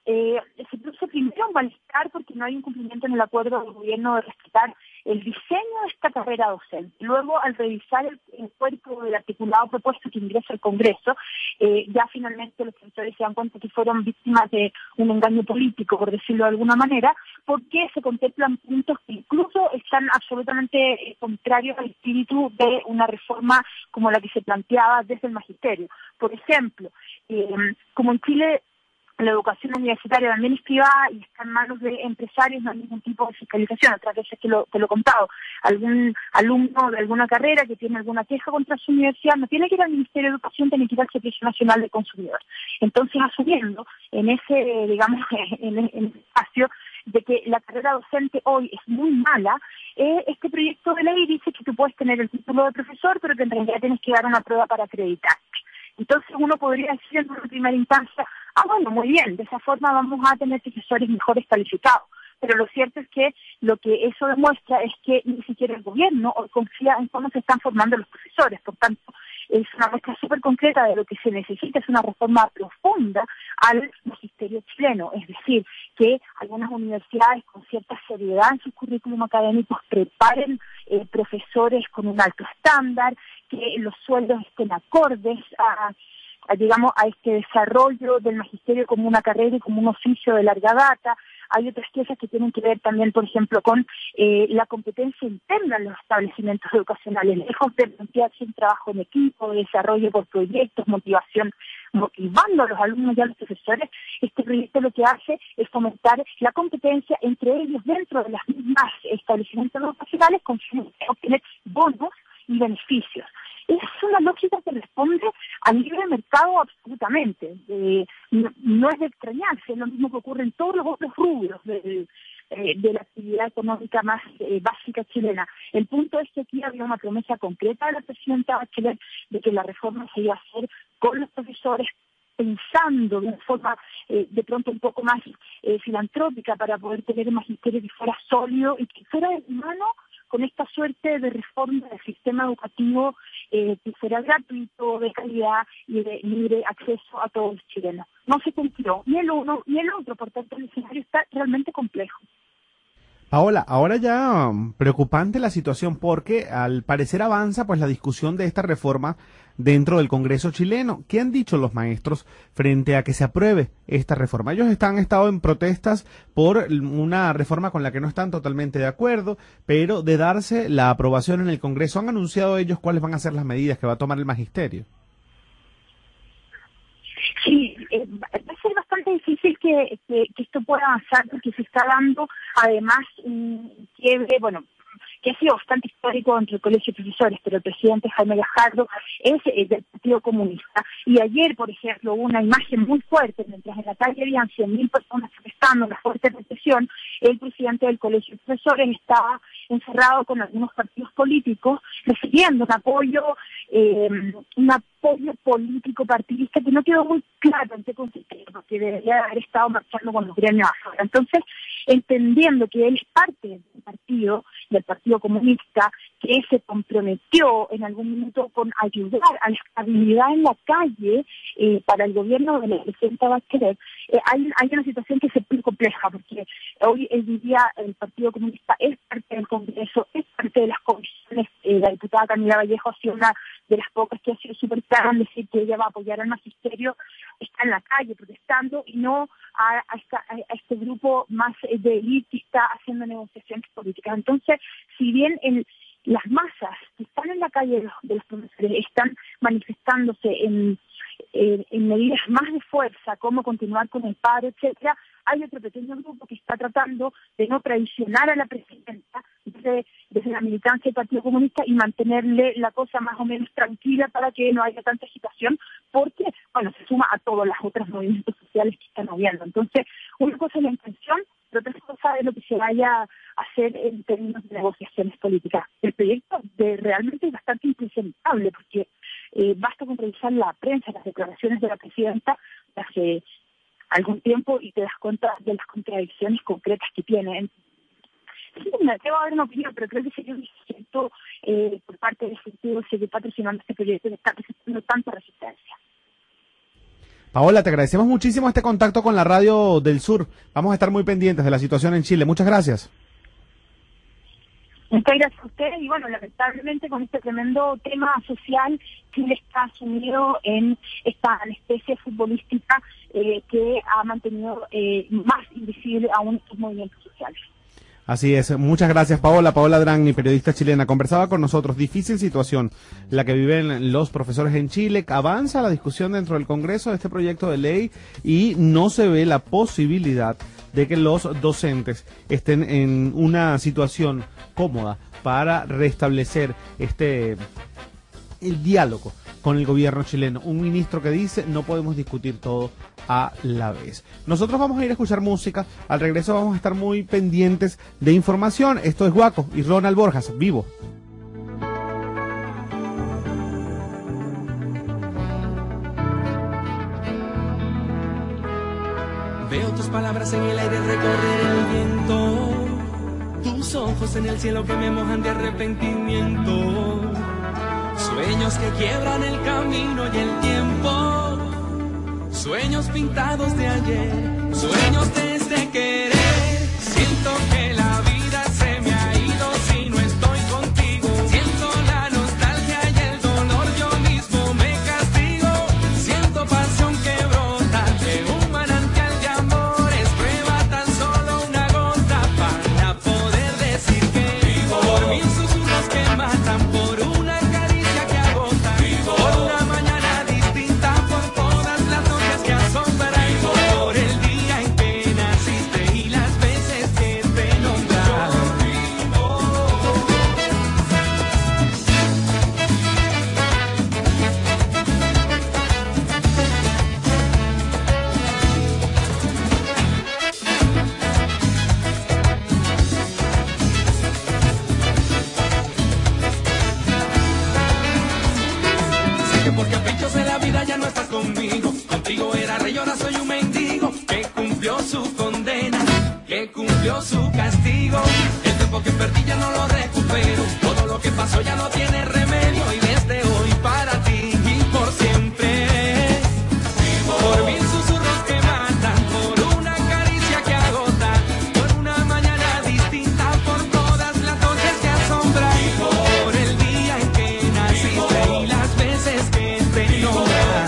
se produce primero un malestar porque no hay un cumplimiento en el acuerdo del gobierno de respetar el diseño de esta carrera docente. Luego, al revisar el cuerpo del articulado propuesto que ingresa al Congreso, ya finalmente los profesores se dan cuenta que fueron víctimas de un engaño político, por decirlo de alguna manera, porque se contemplan puntos que incluso están absolutamente contrarios al espíritu de una reforma como la que se planteaba desde el magisterio. Por ejemplo, como en Chile la educación universitaria también es privada y está en manos de empresarios, no hay ningún tipo de fiscalización. Otras veces te lo he contado, algún alumno de alguna carrera que tiene alguna queja contra su universidad no tiene que ir al Ministerio de Educación, tiene que ir al Servicio Nacional de Consumidor. Entonces, asumiendo en ese, digamos, en el espacio de que la carrera docente hoy es muy mala, este proyecto de ley dice que tú puedes tener el título de profesor, pero que en realidad tienes que dar una prueba para acreditarte. Entonces uno podría decir en una primera instancia, bueno, muy bien, de esa forma vamos a tener profesores mejores calificados. Pero lo cierto es que lo que eso demuestra es que ni siquiera el gobierno confía en cómo se están formando los profesores. Por tanto, es una muestra súper concreta de lo que se necesita, es una reforma profunda al magisterio chileno. Es decir, que algunas universidades con cierta seriedad en sus currículum académicos preparen profesores con un alto estándar, que los sueldos estén acordes a este desarrollo del magisterio como una carrera y como un oficio de larga data. Hay otras cosas que tienen que ver también, por ejemplo, con la competencia interna en los establecimientos educacionales, lejos de plantearse un trabajo en equipo, desarrollo por proyectos, motivación, motivando a los alumnos y a los profesores. Este proyecto lo que hace es fomentar la competencia entre ellos dentro de las mismas establecimientos educacionales con obtener bonos y beneficios. Es una lógica que responde al libre mercado absolutamente. No es de extrañarse, es lo mismo que ocurre en todos los otros rubros de la actividad económica más básica chilena. El punto es que aquí había una promesa concreta de la presidenta Bachelet de que la reforma se iba a hacer con los profesores, pensando de una forma de pronto un poco más filantrópica para poder tener un magisterio que fuera sólido y que fuera humano, con esta suerte de reforma del sistema educativo que fuera gratuito, de calidad y de libre acceso a todos los chilenos. No se cumplió ni el uno ni el otro, por tanto el escenario está realmente complejo. Paola, ahora ya preocupante la situación porque al parecer avanza pues la discusión de esta reforma dentro del Congreso chileno. ¿Qué han dicho los maestros frente a que se apruebe esta reforma? Ellos han estado en protestas por una reforma con la que no están totalmente de acuerdo, pero de darse la aprobación en el Congreso, ¿han anunciado ellos cuáles van a ser las medidas que va a tomar el magisterio? Sí, va a ser bastante difícil que esto pueda avanzar porque se está dando además un quiebre, bueno, que ha sido bastante histórico entre el Colegio de Profesores, pero el presidente Jaime Gajardo es del Partido Comunista. Y ayer, por ejemplo, hubo una imagen muy fuerte, mientras en la calle habían 100.000 personas protestando la fuerte represión, el presidente del Colegio de Profesores estaba encerrado con algunos partidos políticos, recibiendo un apoyo político partidista que no quedó muy claro en qué consistía, porque debería haber estado marchando con los gremios afuera. Entonces, entendiendo que él es parte del Partido Comunista, que se comprometió en algún minuto con ayudar a la estabilidad en la calle para el gobierno de la presidenta Bachelet, hay una situación que es muy compleja, porque hoy en día el Partido Comunista es parte del Congreso, es parte de las comisiones. La diputada Camila Vallejo ha sido una de las pocas que ha sido súper clara en decir que ella va a apoyar al magisterio, está en la calle protestando y no a este grupo más de élite que está haciendo negociaciones políticas. Entonces, si bien las masas que están en la calle de los profesores están manifestándose en medidas más de fuerza, como continuar con el paro, etcétera, hay otro pequeño grupo que está tratando de no traicionar a la presidenta desde la militancia del Partido Comunista y mantenerle la cosa más o menos tranquila para que no haya tanta agitación, porque, bueno, se suma a todos los otros movimientos sociales que están habiendo. Entonces, una cosa es la intención, pero otra cosa es lo que se vaya a hacer en términos de negociaciones políticas. El proyecto realmente es bastante impresentable, porque basta con revisar la prensa, las declaraciones de la presidenta de hace algún tiempo y te das cuenta de las contradicciones concretas que tienen. Sí, debo haber una opinión, pero creo que sería un proyecto por parte del Ejecutivo que sigue patrocinando este proyecto que está presentando tanta resistencia. Paola, te agradecemos muchísimo este contacto con la Radio del Sur. Vamos a estar muy pendientes de la situación en Chile. Muchas gracias. Muchas gracias a ustedes y bueno, lamentablemente con este tremendo tema social, Chile está sumido en esta anestesia futbolística que ha mantenido más invisible aún estos movimientos sociales. Así es, muchas gracias Paola. Paola Dragni, periodista chilena, conversaba con nosotros. Difícil situación la que viven los profesores en Chile. Avanza la discusión dentro del Congreso de este proyecto de ley y no se ve la posibilidad de que los docentes estén en una situación cómoda para restablecer el diálogo con el gobierno chileno. Un ministro que dice no podemos discutir todo a la vez. Nosotros vamos a ir a escuchar música. Al regreso vamos a estar muy pendientes de información. Esto es Guaco y Ronald Borjas, Vivo. Veo tus palabras en el aire recorrer el viento, tus ojos en el cielo que me mojan de arrepentimiento, sueños que quiebran el camino y el tiempo, sueños pintados de ayer, sueños de este querer. Siento que la vida se me ha ido si no estoy contigo. Siento la nostalgia y el dolor, yo mismo me castigo. Siento pasión que brota de un manantial de amores. Prueba tan solo una gota para poder decir que vivo. Por mil susurros que matan, por una caricia que agota, vivo. Por una mañana distinta, por todas las noches que asombran, vivo. Por el día en que cumplió su castigo. El tiempo que perdí ya no lo recupero. Todo lo que pasó ya no tiene remedio. Y desde hoy para ti y por siempre. Por mil susurros que matan, por una caricia que agota, por una mañana distinta, por todas las noches que asombran, por el día en que naciste y las veces que te nombran.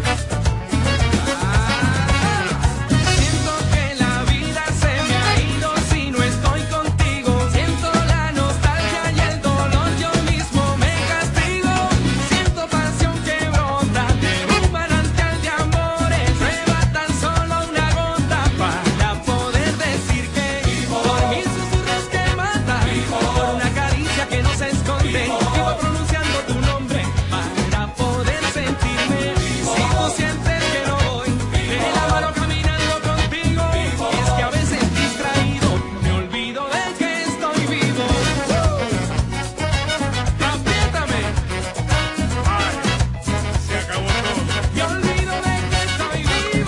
Siento que la vida se me ha ido si no estoy contigo. Siento la nostalgia y el dolor, yo mismo me castigo. Siento pasión que brota de un manantial de amores. Prueba tan solo una gota para poder decir que vivo. Por mil susurros que matan, por una caricia que no se esconde. Vivo pronunciando tu nombre para poder sentirme. Si tú sientes que no voy, de la mano caminando contigo. Y es que a veces distraído me olvido de que estoy vivo. Apriétame. Se acabó todo. Me olvido de que estoy vivo.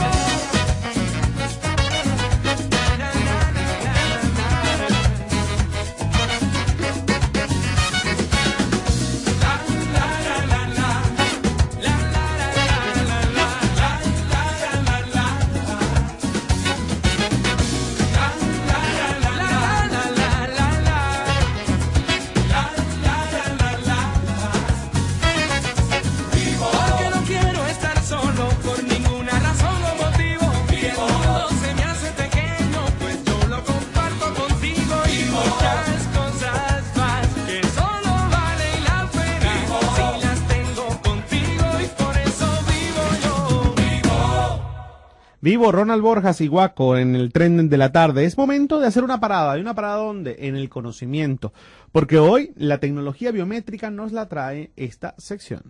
Porque no quiero estar solo por ninguna razón o motivo. Que el mundo se me hace pequeño, pues yo lo comparto contigo. Y muchas cosas más que solo valen la pena si las tengo contigo. Y por eso vivo yo. Vivo Ronald Borjas y Guaco en el tren de la tarde. Es momento de hacer una parada. ¿Y una parada dónde? En el conocimiento. Porque hoy la tecnología biométrica nos la trae esta sección.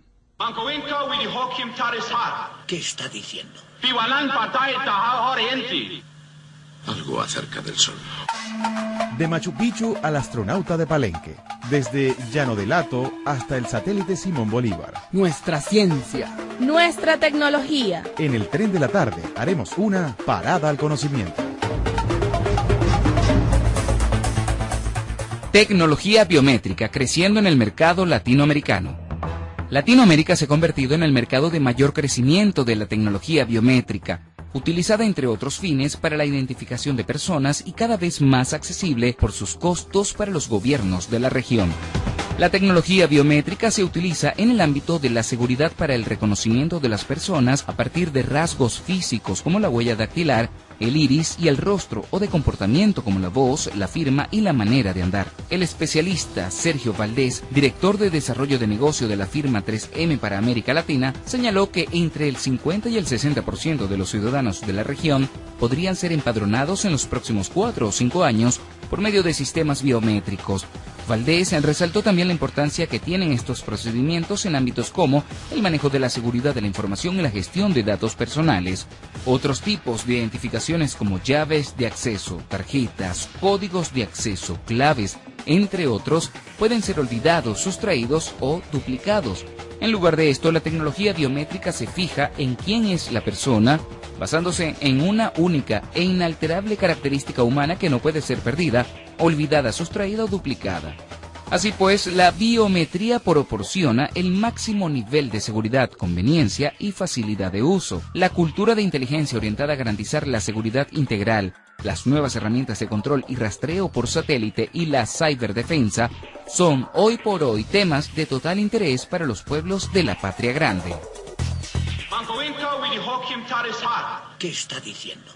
¿Qué está diciendo? Algo acerca del sol. De Machu Picchu al astronauta de Palenque, desde Llano de Lato hasta el satélite Simón Bolívar. Nuestra ciencia. Nuestra tecnología. En el tren de la tarde haremos una parada al conocimiento. Tecnología biométrica creciendo en el mercado latinoamericano. Latinoamérica se ha convertido en el mercado de mayor crecimiento de la tecnología biométrica, utilizada entre otros fines para la identificación de personas y cada vez más accesible por sus costos para los gobiernos de la región. La tecnología biométrica se utiliza en el ámbito de la seguridad para el reconocimiento de las personas a partir de rasgos físicos como la huella dactilar, el iris y el rostro, o de comportamiento como la voz, la firma y la manera de andar. El especialista Sergio Valdés, director de desarrollo de negocio de la firma 3M para América Latina, señaló que entre el 50 y el 60% de los ciudadanos de la región podrían ser empadronados en los próximos 4 o 5 años por medio de sistemas biométricos. Valdés resaltó también la importancia que tienen estos procedimientos en ámbitos como el manejo de la seguridad de la información y la gestión de datos personales. Otros tipos de identificaciones como llaves de acceso, tarjetas, códigos de acceso, claves, entre otros, pueden ser olvidados, sustraídos o duplicados. En lugar de esto, la tecnología biométrica se fija en quién es la persona, basándose en una única e inalterable característica humana que no puede ser perdida, olvidada, sustraída o duplicada. Así pues, la biometría proporciona el máximo nivel de seguridad, conveniencia y facilidad de uso. La cultura de inteligencia orientada a garantizar la seguridad integral, las nuevas herramientas de control y rastreo por satélite y la ciberdefensa son hoy por hoy temas de total interés para los pueblos de la patria grande. ¿Qué está diciendo?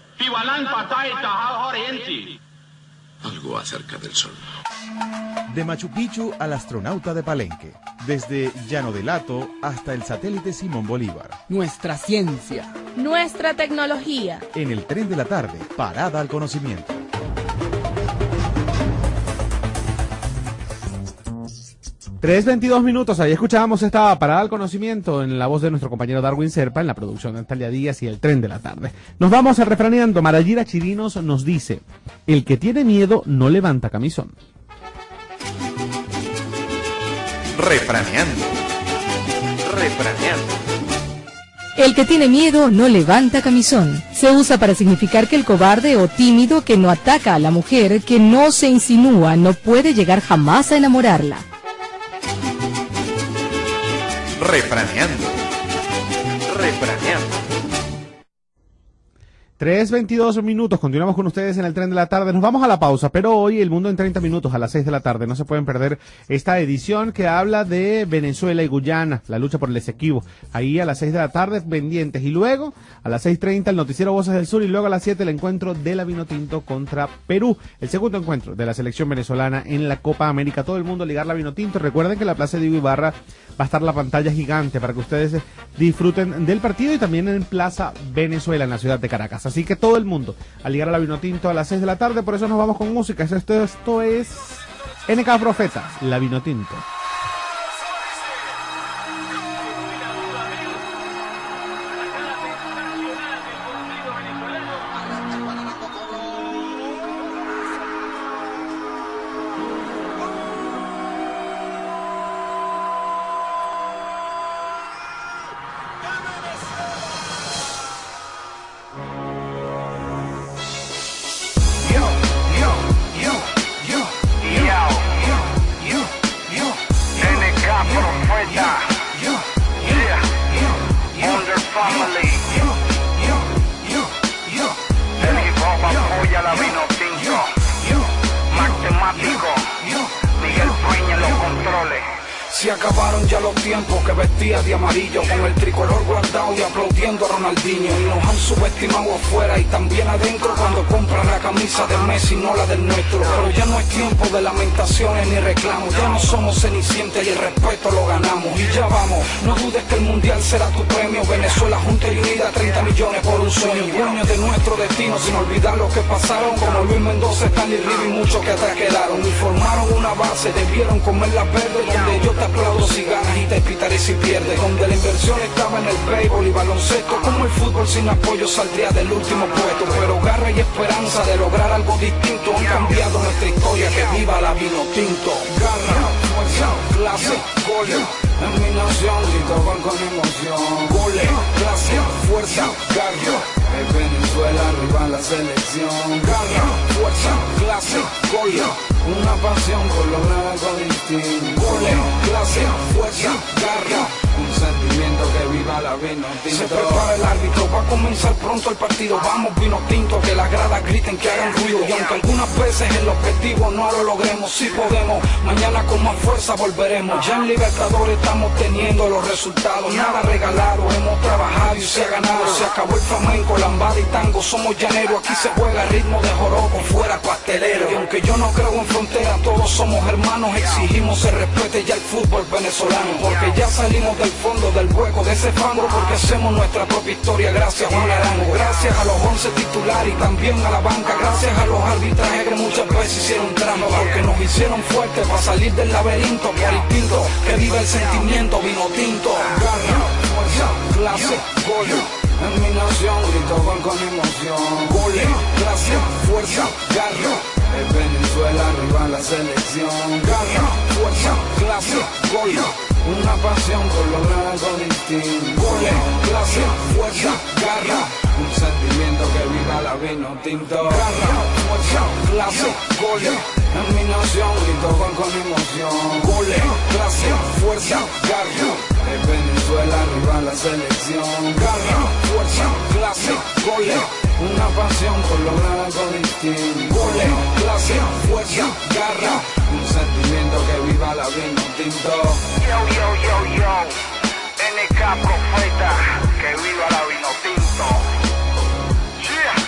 Algo acerca del sol. De Machu Picchu al astronauta de Palenque, desde Llano de Lato hasta el satélite Simón Bolívar. Nuestra ciencia. Nuestra tecnología. En el tren de la tarde, parada al conocimiento. Tres 22 minutos, ahí escuchábamos esta parada al conocimiento en la voz de nuestro compañero Darwin Serpa, en la producción de Natalia Díaz y el tren de la tarde. Nos vamos a refraneando. Marayira Chirinos nos dice: el que tiene miedo no levanta camisón. Refraneando. El que tiene miedo no levanta camisón. Se usa para significar que el cobarde o tímido que no ataca a la mujer, que no se insinúa, no puede llegar jamás a enamorarla. Refraneando. 3:22 minutos, continuamos con ustedes en el tren de la tarde, nos vamos a la pausa, pero hoy El Mundo en 30 minutos a las 6 de la tarde, no se pueden perder esta edición que habla de Venezuela y Guyana, la lucha por el Esequibo, ahí a las 6 de la tarde pendientes, y luego a las 6:30 el noticiero Voces del Sur, y luego a las 7 el encuentro de la Vinotinto contra Perú, el segundo encuentro de la selección venezolana en la Copa América, todo el mundo a ligar la Vinotinto. Recuerden que en la Plaza Diego Ibarra va a estar la pantalla gigante para que ustedes disfruten del partido, y también en Plaza Venezuela en la ciudad de Caracas. Así que todo el mundo a ligar a la Vinotinto a las 6 de la tarde, por eso nos vamos con música. Esto es NK Profeta, la Vinotinto. Se acabaron ya los tiempos que vestía de amarillo, con el tricolor guardado y aplaudiendo a Ronaldinho. Y nos han subestimado afuera y también adentro cuando compran la camisa de Messi, no la del nuestro. Pero ya no es tiempo de lamentaciones ni reclamos, ya no somos cenicientes y el respeto lo ganamos. Y ya vamos, no dudes que el mundial será tu premio. Venezuela junta y unida, 30 millones por un sueño. Dueños de nuestro destino sin olvidar lo que pasaron, como Luis Mendoza, Stanley River y muchos que atrás quedaron. Y formaron una base, debieron comer la verde, donde yo te aplaudo si ganas y te pitaré si pierdes, donde la inversión estaba en el béisbol y baloncesto, como el fútbol sin apoyo saldría del último puesto, pero garra y esperanza de lograr algo distinto han cambiado nuestra historia, que viva la Vinotinto. Garra, fuerza, clase, goles, en mi nación grito con emoción, goles, clase, fuerza, garra, es Venezuela arriba la selección. Garra, fuerza, clase, goles, una pasión por lograr algo distinto. Goles, clase, fuerza, garra, un sentimiento que viva la Vinotinto. Se prepara el árbitro, va a comenzar pronto el partido. Vamos Vinotinto, que las gradas griten, que hagan ruido. Y aunque algunas veces el objetivo no lo logremos, si podemos, mañana con más fuerza volveremos. Ya en Libertadores estamos teniendo los resultados, nada regalado, hemos trabajado y se ha ganado. Se acabó el flamenco, lambada y tango, somos llaneros. Aquí se juega ritmo de joropo, fuera pastelero. Y aunque yo no creo en frontera, todos somos hermanos. Exigimos se respete ya el fútbol venezolano, porque ya salimos del fondo del hueco, de ese fango, porque hacemos nuestra propia historia gracias a Juan Arango. Gracias a los 11 titulares y también a la banca, gracias a los arbitrajes que muchas veces hicieron trampa, porque nos hicieron fuertes para salir del laberinto. Por instinto, que viva el sentimiento Vinotinto. Garra, fuerza, clase, goles, en mi nación grito con emoción. Goles, clase, fuerza, garra, es Venezuela arriba la selección. Garra, fuerza, clase, goles, una pasión por lograr algo distinto. Goles, clase, fuerza, garra, un sentimiento que viva la Vinotinto. Garra, fuerza, clase, goles, en mi nación grito con emoción. Goles, clase, fuerza, garra, es Venezuela arriba la selección. Garra, fuerza, clase, goles, una pasión por lograr algo distinto. Goles, clase, fuerza, garra, un sentimiento que viva la Vinotinto. Yo, yo, yo, yo, NK Profeta, que viva la Vinotinto. Yeah.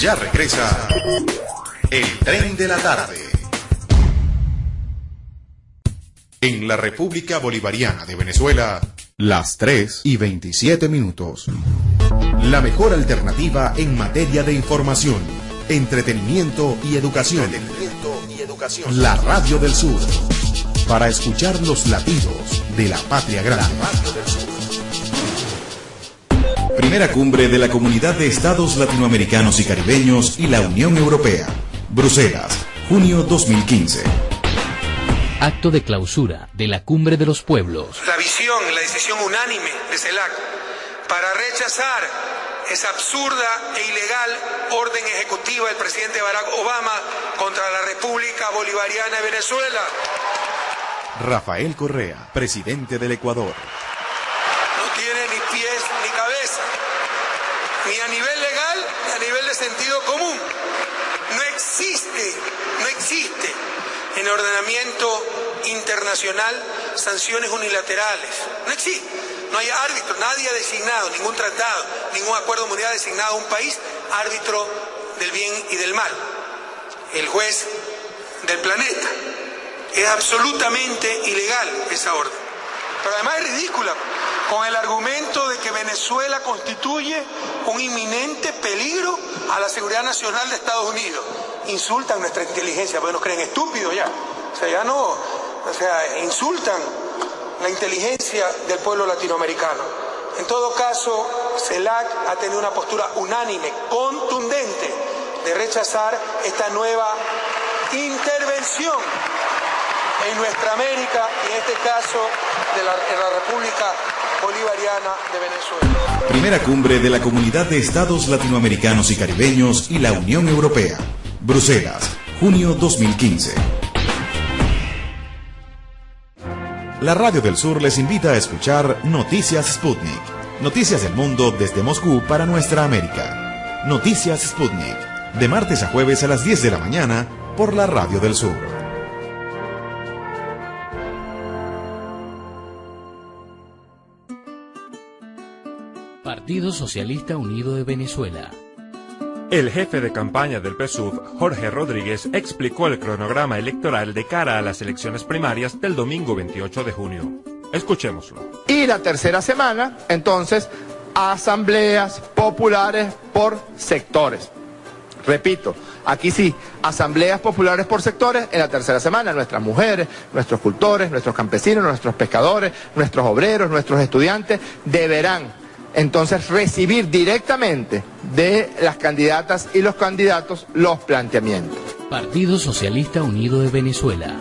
Ya regresa el tren de la tarde. En la República Bolivariana de Venezuela, las 3:27. La mejor alternativa en materia de información, entretenimiento y educación. La Radio del Sur. Para escuchar los latidos de la patria grande. Primera cumbre de la Comunidad de Estados Latinoamericanos y Caribeños y la Unión Europea. Bruselas, junio 2015. Acto de clausura de la Cumbre de los Pueblos. La decisión unánime de CELAC para rechazar esa absurda e ilegal orden ejecutiva del presidente Barack Obama contra la República Bolivariana de Venezuela. Rafael Correa, presidente del Ecuador. No tiene ni pies ni cabeza, ni a nivel legal ni a nivel de sentido común. No existe en el ordenamiento internacional sanciones unilaterales. No existe. No hay árbitro, nadie ha designado, ningún tratado, ningún acuerdo mundial ha designado a un país árbitro del bien y del mal. El juez del planeta. Es absolutamente ilegal esa orden. Pero además es ridícula, con el argumento de que Venezuela constituye un inminente peligro a la seguridad nacional de Estados Unidos. Insultan nuestra inteligencia, porque nos creen estúpidos ya. Insultan la inteligencia del pueblo latinoamericano. En todo caso, CELAC ha tenido una postura unánime, contundente, de rechazar esta nueva intervención en nuestra América y en este caso en la República Bolivariana de Venezuela. Primera cumbre de la Comunidad de Estados Latinoamericanos y Caribeños y la Unión Europea. Bruselas, junio 2015. La Radio del Sur les invita a escuchar Noticias Sputnik. Noticias del mundo desde Moscú para nuestra América. Noticias Sputnik. De martes a jueves a las 10 de la mañana por la Radio del Sur. Partido Socialista Unido de Venezuela. El jefe de campaña del PSUV, Jorge Rodríguez, explicó el cronograma electoral de cara a las elecciones primarias del domingo 28 de junio. Escuchémoslo. Y la tercera semana, entonces, asambleas populares por sectores. Repito, aquí sí, asambleas populares por sectores en la tercera semana. Nuestras mujeres, nuestros cultores, nuestros campesinos, nuestros pescadores, nuestros obreros, nuestros estudiantes deberán entonces recibir directamente de las candidatas y los candidatos los planteamientos. Partido Socialista Unido de Venezuela.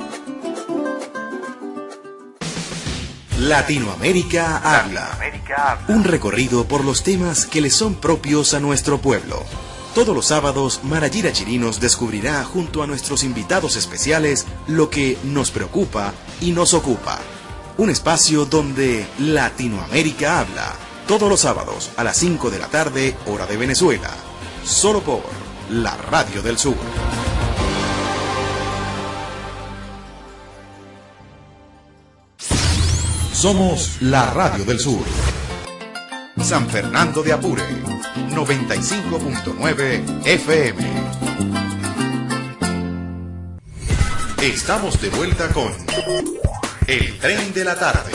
Latinoamérica habla. Un recorrido por los temas que le son propios a nuestro pueblo. Todos los sábados, Marayira Chirinos descubrirá junto a nuestros invitados especiales lo que nos preocupa y nos ocupa. Un espacio donde Latinoamérica habla. Todos los sábados a las 5 de la tarde, hora de Venezuela. Solo por la Radio del Sur. Somos la Radio del Sur. San Fernando de Apure, 95.9 FM. Estamos de vuelta con El Tren de la Tarde.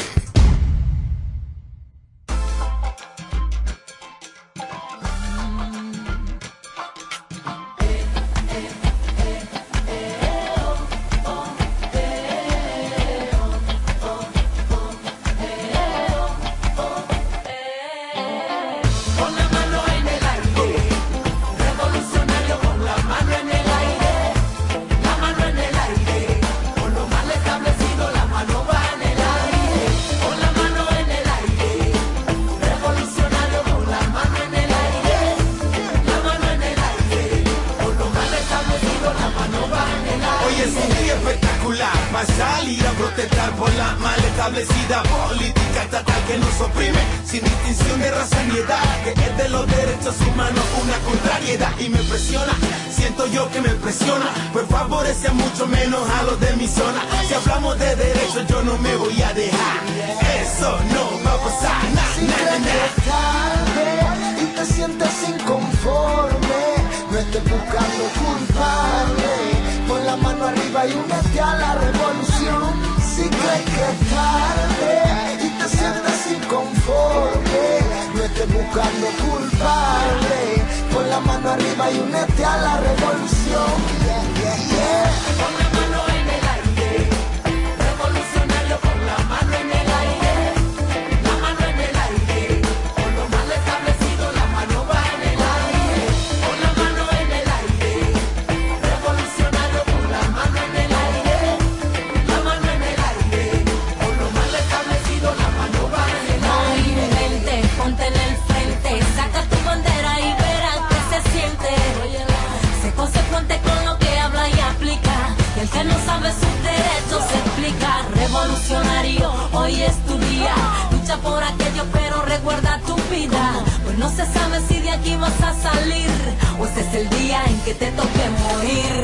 arriba y únete a la revolución. Si crees que es tarde y te sientes inconforme, no estés buscando culpable. Pon la mano arriba y únete a la revolución. Pon la mano en el aire, revolucionario, pon la mano en el aire. La mano en el aire, con lo mal establecido, la mano va en el aire. Pon la mano en el aire, revolucionario, pon la mano en el aire. La mano en el aire, con lo mal establecido, la mano va en el aire. Vente, ponte en el frente, saca tu bandera y verás que se siente. Sé consecuente con lo que habla y aplica, y el que no sabe sus derechos se explica. Revolucionario, hoy es tu día, lucha por aquello pero recuerda tu vida, pues no se sabe si de aquí vas a salir, o este es el día en que te toque morir.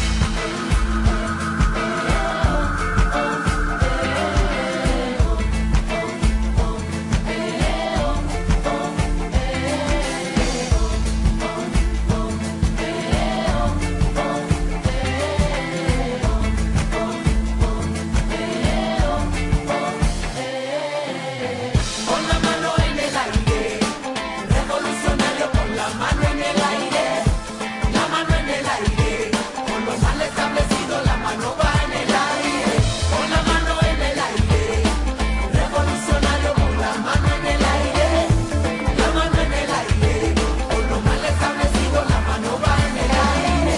Pon la mano en el aire, revolucionario, pon la mano en el aire. La mano en el aire, con lo mal establecido, la mano va en el aire. Pon la mano en el aire, revolucionario, pon la mano en el aire. La mano en el aire, con lo mal establecido, la mano va en el aire.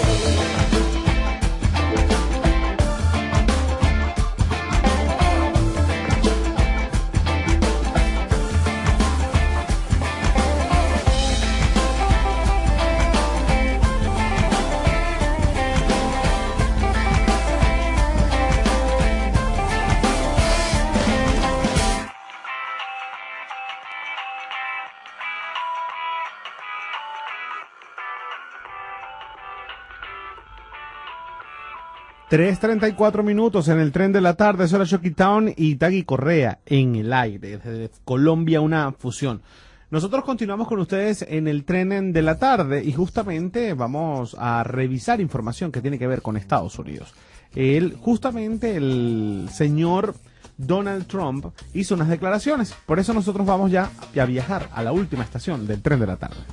Tres 34 minutos en el tren de la tarde. Eso era Shocky Town y Tagui Correa en el aire. Desde Colombia, una fusión. Nosotros continuamos con ustedes en el tren de la tarde y justamente vamos a revisar información que tiene que ver con Estados Unidos. Justamente el señor Donald Trump hizo unas declaraciones. Por eso nosotros vamos ya a viajar a la última estación del tren de la tarde.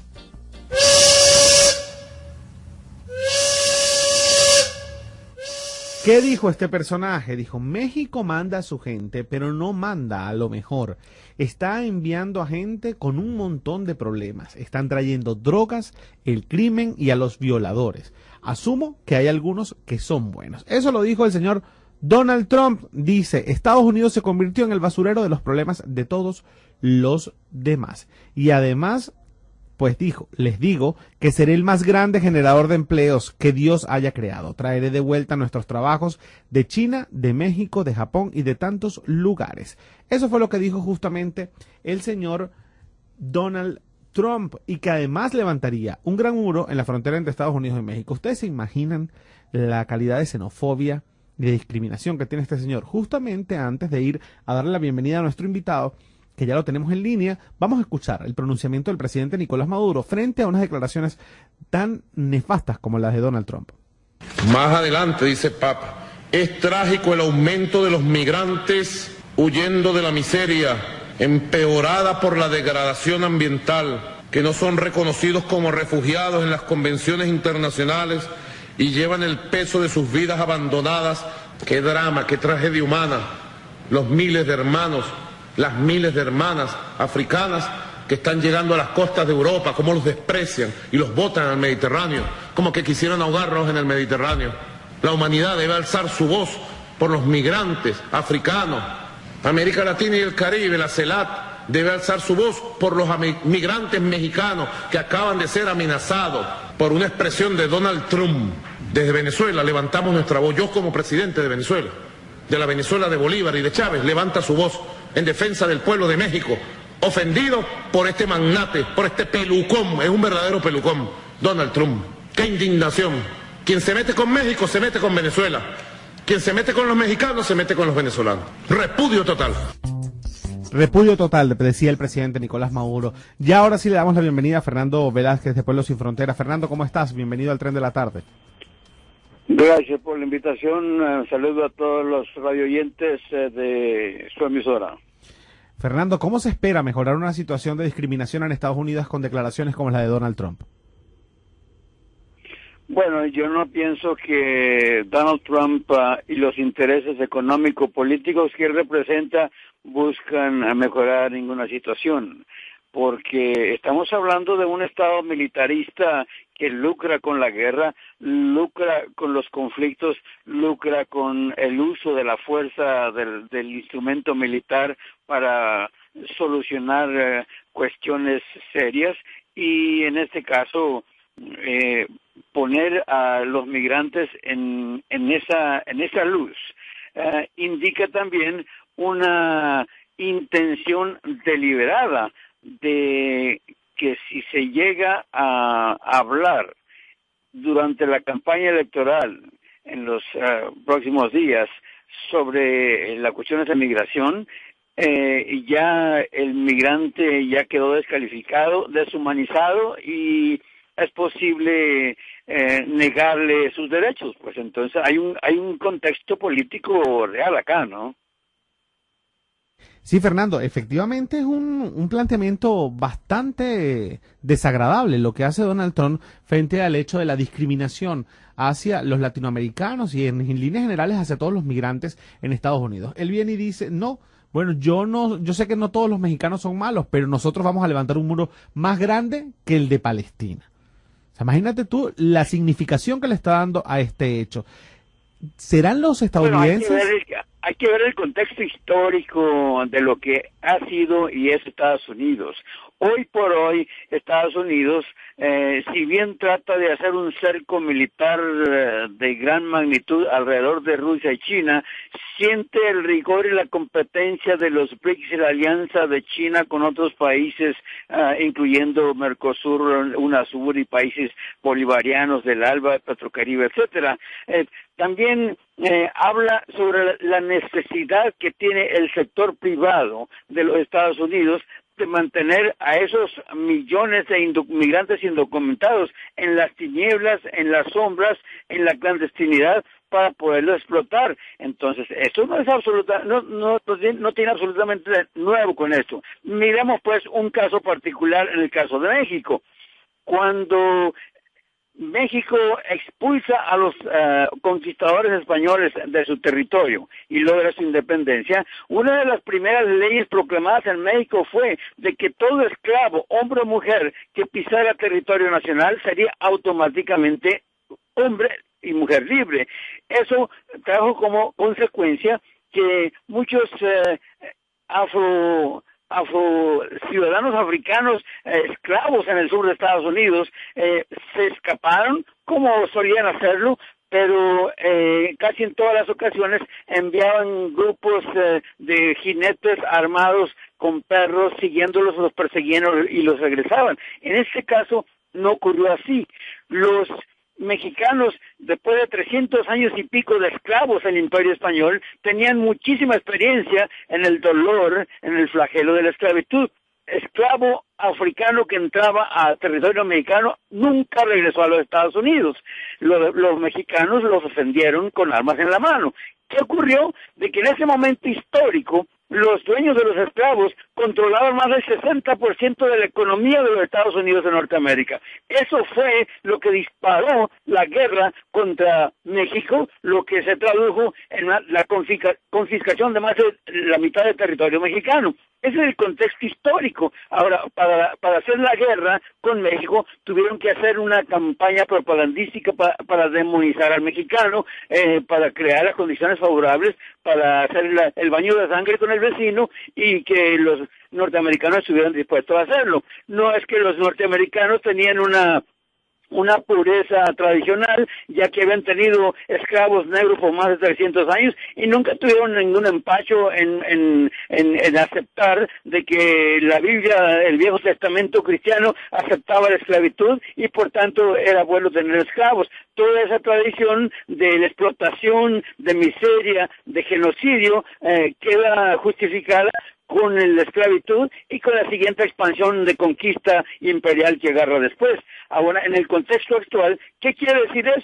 ¿Qué dijo este personaje? Dijo, México manda a su gente, pero no manda a lo mejor. Está enviando a gente con un montón de problemas. Están trayendo drogas, el crimen y a los violadores. Asumo que hay algunos que son buenos. Eso lo dijo el señor Donald Trump. Dice, Estados Unidos se convirtió en el basurero de los problemas de todos los demás. Y además, pues dijo, les digo que seré el más grande generador de empleos que Dios haya creado. Traeré de vuelta nuestros trabajos de China, de México, de Japón y de tantos lugares. Eso fue lo que dijo justamente el señor Donald Trump y que además levantaría un gran muro en la frontera entre Estados Unidos y México. ¿Ustedes se imaginan la calidad de xenofobia y de discriminación que tiene este señor? Justamente antes de ir a darle la bienvenida a nuestro invitado, que ya lo tenemos en línea, vamos a escuchar el pronunciamiento del presidente Nicolás Maduro frente a unas declaraciones tan nefastas como las de Donald Trump. Más adelante dice Papa, es trágico el aumento de los migrantes huyendo de la miseria, empeorada por la degradación ambiental, que no son reconocidos como refugiados en las convenciones internacionales y llevan el peso de sus vidas abandonadas. Qué drama, qué tragedia humana. Los miles de hermanos, las miles de hermanas africanas que están llegando a las costas de Europa, cómo los desprecian y los botan al Mediterráneo, como que quisieran ahogarlos en el Mediterráneo. La humanidad debe alzar su voz por los migrantes africanos. América Latina y el Caribe, la CELAC, debe alzar su voz por los migrantes mexicanos que acaban de ser amenazados por una expresión de Donald Trump. Desde Venezuela levantamos nuestra voz. Yo como presidente de Venezuela, de la Venezuela de Bolívar y de Chávez, levanta su voz en defensa del pueblo de México, ofendido por este magnate, por este pelucón, es un verdadero pelucón, Donald Trump. ¡Qué indignación! Quien se mete con México se mete con Venezuela. Quien se mete con los mexicanos se mete con los venezolanos. Repudio total. Repudio total, decía el presidente Nicolás Maduro. Ya ahora sí le damos la bienvenida a Fernando Velázquez de Pueblos Sin Fronteras. Fernando, ¿cómo estás? Bienvenido al Tren de la Tarde. Gracias por la invitación. Saludo a todos los radioyentes de su emisora. Fernando, ¿cómo se espera mejorar una situación de discriminación en Estados Unidos con declaraciones como la de Donald Trump? Bueno, yo no pienso que Donald Trump y los intereses económico-políticos que él representa buscan mejorar ninguna situación, porque estamos hablando de un Estado militarista que lucra con la guerra, lucra con los conflictos, lucra con el uso de la fuerza del instrumento militar para solucionar cuestiones serias, y en este caso poner a los migrantes en esa luz indica también una intención deliberada de que si se llega a hablar durante la campaña electoral en los próximos días sobre las cuestiones de migración, ya el migrante ya quedó descalificado, deshumanizado, y es posible negarle sus derechos. Pues entonces hay un contexto político real acá, ¿no? Sí, Fernando, efectivamente es un planteamiento bastante desagradable lo que hace Donald Trump frente al hecho de la discriminación hacia los latinoamericanos y en líneas generales hacia todos los migrantes en Estados Unidos. Él viene y dice, no, bueno, yo sé que no todos los mexicanos son malos, pero nosotros vamos a levantar un muro más grande que el de Palestina. O sea, imagínate tú la significación que le está dando a este hecho. ¿Serán los estadounidenses? Bueno, hay que ver el contexto histórico de lo que ha sido y es Estados Unidos. Hoy por hoy, Estados Unidos, si bien trata de hacer un cerco militar de gran magnitud alrededor de Rusia y China, siente el rigor y la competencia de los BRICS y la alianza de China con otros países, incluyendo Mercosur, UNASUR y países bolivarianos del ALBA, Petrocaribe, etcétera. También habla sobre la necesidad que tiene el sector privado de los Estados Unidos de mantener a esos millones de inmigrantes indocumentados en las tinieblas, en las sombras, en la clandestinidad, para poderlo explotar. Entonces, esto no es no tiene absolutamente nuevo con esto. Miremos pues un caso particular en el caso de México. Cuando México expulsa a los conquistadores españoles de su territorio y logra su independencia, una de las primeras leyes proclamadas en México fue de que todo esclavo, hombre o mujer, que pisara territorio nacional sería automáticamente hombre y mujer libre. Eso trajo como consecuencia que muchos ciudadanos africanos esclavos en el sur de Estados Unidos se escaparon, como solían hacerlo, pero casi en todas las ocasiones enviaban grupos de jinetes armados con perros siguiéndolos, los perseguían y los regresaban. En este caso no ocurrió así. Los mexicanos, después de 300 años y pico de esclavos en el Imperio Español, tenían muchísima experiencia en el dolor, en el flagelo de la esclavitud. Esclavo africano que entraba a territorio mexicano nunca regresó a los Estados Unidos. Los mexicanos los defendieron con armas en la mano. ¿Qué ocurrió? De que en ese momento histórico los dueños de los esclavos controlaban más del 60% de la economía de los Estados Unidos de Norteamérica. Eso fue lo que disparó la guerra contra México, lo que se tradujo en la confiscación de más de la mitad del territorio mexicano. Ese es el contexto histórico. Ahora, para hacer la guerra con México, tuvieron que hacer una campaña propagandística para demonizar al mexicano, para crear las condiciones favorables para hacer el baño de sangre con el vecino y que los norteamericanos estuvieran dispuestos a hacerlo. No es que los norteamericanos tenían una pureza tradicional, ya que habían tenido esclavos negros por más de 300 años y nunca tuvieron ningún empacho en aceptar de que la Biblia, el Viejo Testamento cristiano, aceptaba la esclavitud y por tanto era bueno tener esclavos. Toda esa tradición de la explotación, de miseria, de genocidio, queda justificada con la esclavitud y con la siguiente expansión de conquista imperial que agarra después. Ahora, en el contexto actual, ¿qué quiere decir eso?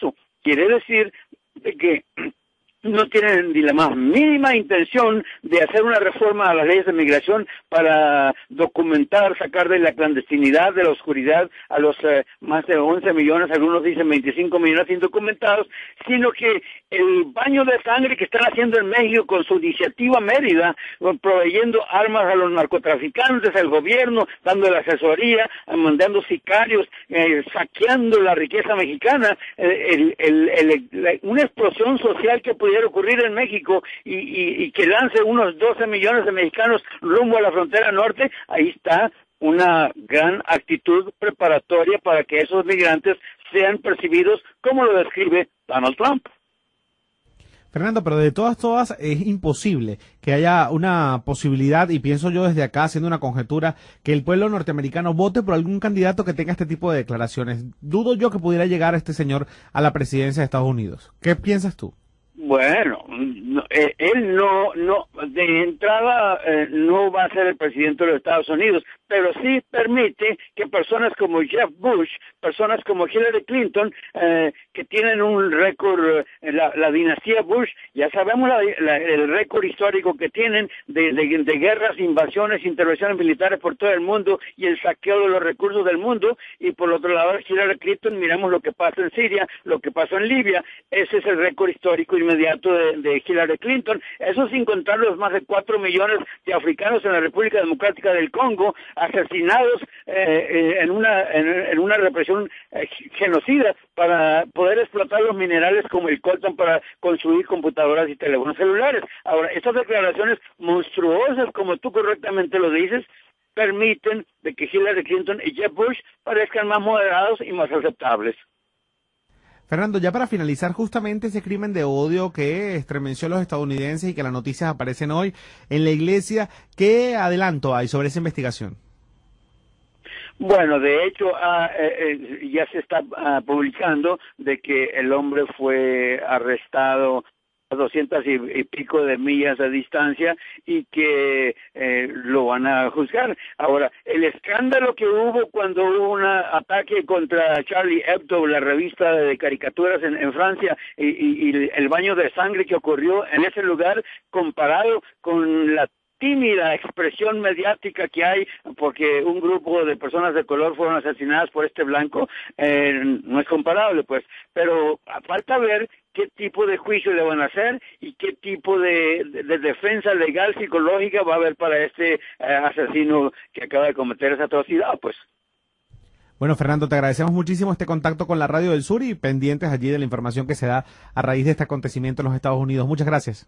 quiere decir de que no tienen ni la más mínima intención de hacer una reforma a las leyes de migración para documentar, sacar de la clandestinidad, de la oscuridad a los más de 11 millones, algunos dicen 25 millones indocumentados, sino que el baño de sangre que están haciendo en México con su iniciativa Mérida, proveyendo armas a los narcotraficantes, al gobierno, dando la asesoría, mandando sicarios, saqueando la riqueza mexicana, una explosión social que pudiera ocurrir en México y que lance unos 12 millones de mexicanos rumbo a la frontera norte, ahí está una gran actitud preparatoria para que esos migrantes sean percibidos como lo describe Donald Trump. Fernando, pero de todas es imposible que haya una posibilidad, y pienso yo desde acá haciendo una conjetura, que el pueblo norteamericano vote por algún candidato que tenga este tipo de declaraciones. Dudo yo que pudiera llegar este señor a la presidencia de Estados Unidos. ¿Qué piensas tú? Bueno, él no, de entrada no va a ser el presidente de los Estados Unidos, pero sí permite que personas como Jeff Bush, personas como Hillary Clinton, que tienen un récord, la dinastía Bush, ya sabemos el récord histórico que tienen de guerras, invasiones, intervenciones militares por todo el mundo y el saqueo de los recursos del mundo, y por otro lado Hillary Clinton, miramos lo que pasa en Siria, lo que pasó en Libia, ese es el récord histórico inmediato de Hillary Clinton, eso sin contar los más de 4 millones de africanos en la República Democrática del Congo, asesinados en una represión genocida para poder explotar los minerales como el coltan para construir computadoras y teléfonos celulares. Ahora, estas declaraciones monstruosas, como tú correctamente lo dices, permiten de que Hillary Clinton y Jeb Bush parezcan más moderados y más aceptables. Fernando, ya para finalizar, justamente ese crimen de odio que estremeció a los estadounidenses y que las noticias aparecen hoy en la iglesia, ¿qué adelanto hay sobre esa investigación? Bueno, de hecho, ya se está publicando de que el hombre fue arrestado a 200 y pico de millas de distancia y que lo van a juzgar. Ahora, el escándalo que hubo cuando hubo un ataque contra Charlie Hebdo, la revista de caricaturas en Francia, y el baño de sangre que ocurrió en ese lugar, comparado con la tímida expresión mediática que hay porque un grupo de personas de color fueron asesinadas por este blanco, no es comparable, pues, pero falta ver qué tipo de juicio le van a hacer y qué tipo de defensa legal, psicológica va a haber para este asesino que acaba de cometer esa atrocidad, pues. Bueno, Fernando, te agradecemos muchísimo este contacto con la Radio del Sur y pendientes allí de la información que se da a raíz de este acontecimiento en los Estados Unidos. Muchas gracias.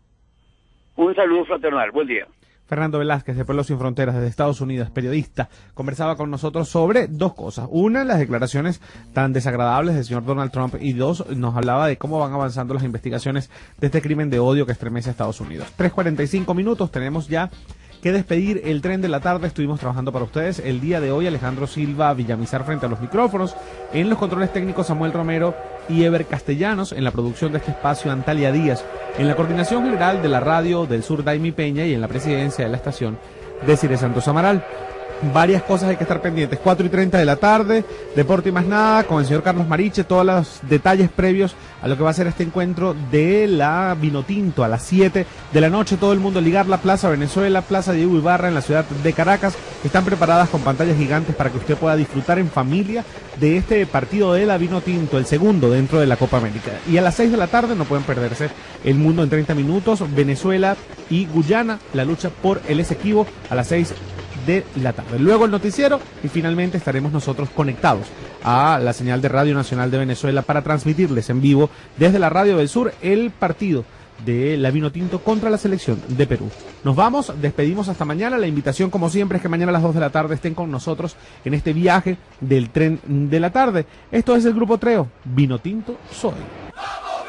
Un saludo fraternal. Buen día. Fernando Velázquez, de Pueblos Sin Fronteras, desde Estados Unidos, periodista, conversaba con nosotros sobre dos cosas. Una, las declaraciones tan desagradables del señor Donald Trump, y dos, nos hablaba de cómo van avanzando las investigaciones de este crimen de odio que estremece a Estados Unidos. 3:45 minutos, tenemos ya que despedir el tren de la tarde. Estuvimos trabajando para ustedes el día de hoy Alejandro Silva Villamizar frente a los micrófonos, en los controles técnicos Samuel Romero y Ever Castellanos, en la producción de este espacio Antalia Díaz, en la coordinación general de la Radio del Sur Daimi Peña y en la presidencia de la estación Desiree Santos Amaral. Varias cosas hay que estar pendientes. 4:30 de la tarde, Deporte y Más Nada, con el señor Carlos Mariche, todos los detalles previos a lo que va a ser este encuentro de la Vinotinto a las 7 de la noche. Todo el mundo ligar la Plaza Venezuela, Plaza Diego Ibarra en la ciudad de Caracas. Están preparadas con pantallas gigantes para que usted pueda disfrutar en familia de este partido de la Vinotinto, el segundo dentro de la Copa América. Y a las 6 de la tarde no pueden perderse El Mundo en 30 minutos, Venezuela y Guyana, la lucha por el Esequibo a las 6 de la tarde. Luego el noticiero y finalmente estaremos nosotros conectados a la señal de Radio Nacional de Venezuela para transmitirles en vivo desde la Radio del Sur el partido de la Vinotinto contra la selección de Perú. Nos vamos, despedimos hasta mañana. La invitación, como siempre, es que mañana a las 2 de la tarde estén con nosotros en este viaje del tren de la tarde. Esto es el Grupo Treo, Vinotinto Soy. ¡Vamos,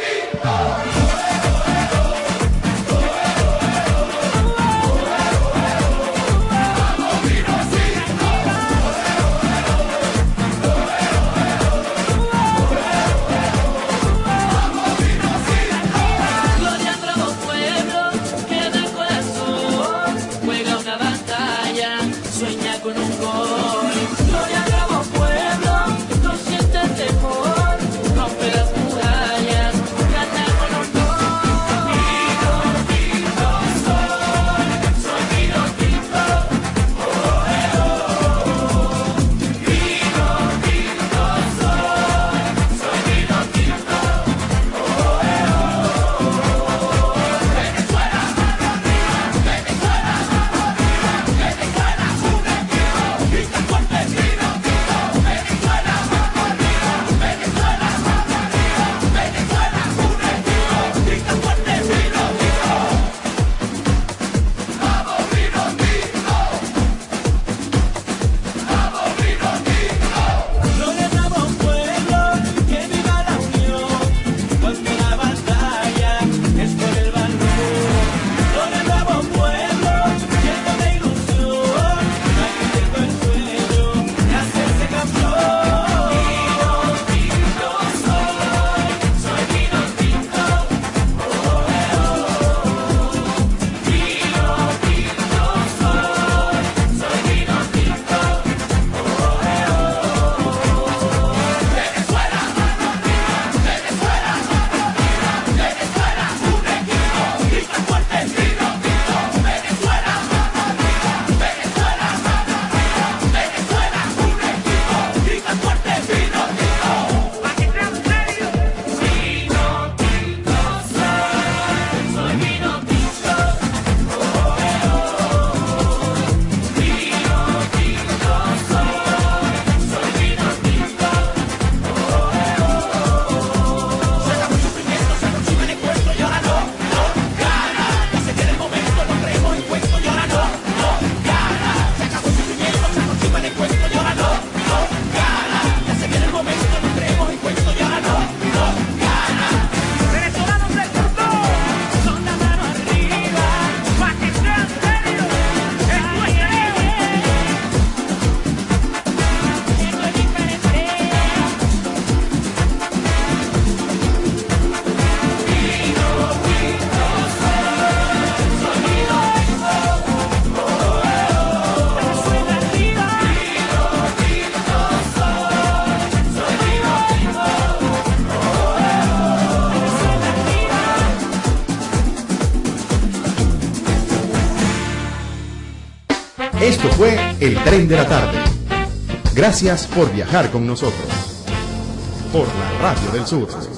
Vinotinto! Gloria, bravo pueblo, no sientes temor, rompe las murallas. Esto fue El Tren de la Tarde. Gracias por viajar con nosotros. Por la Radio del Sur.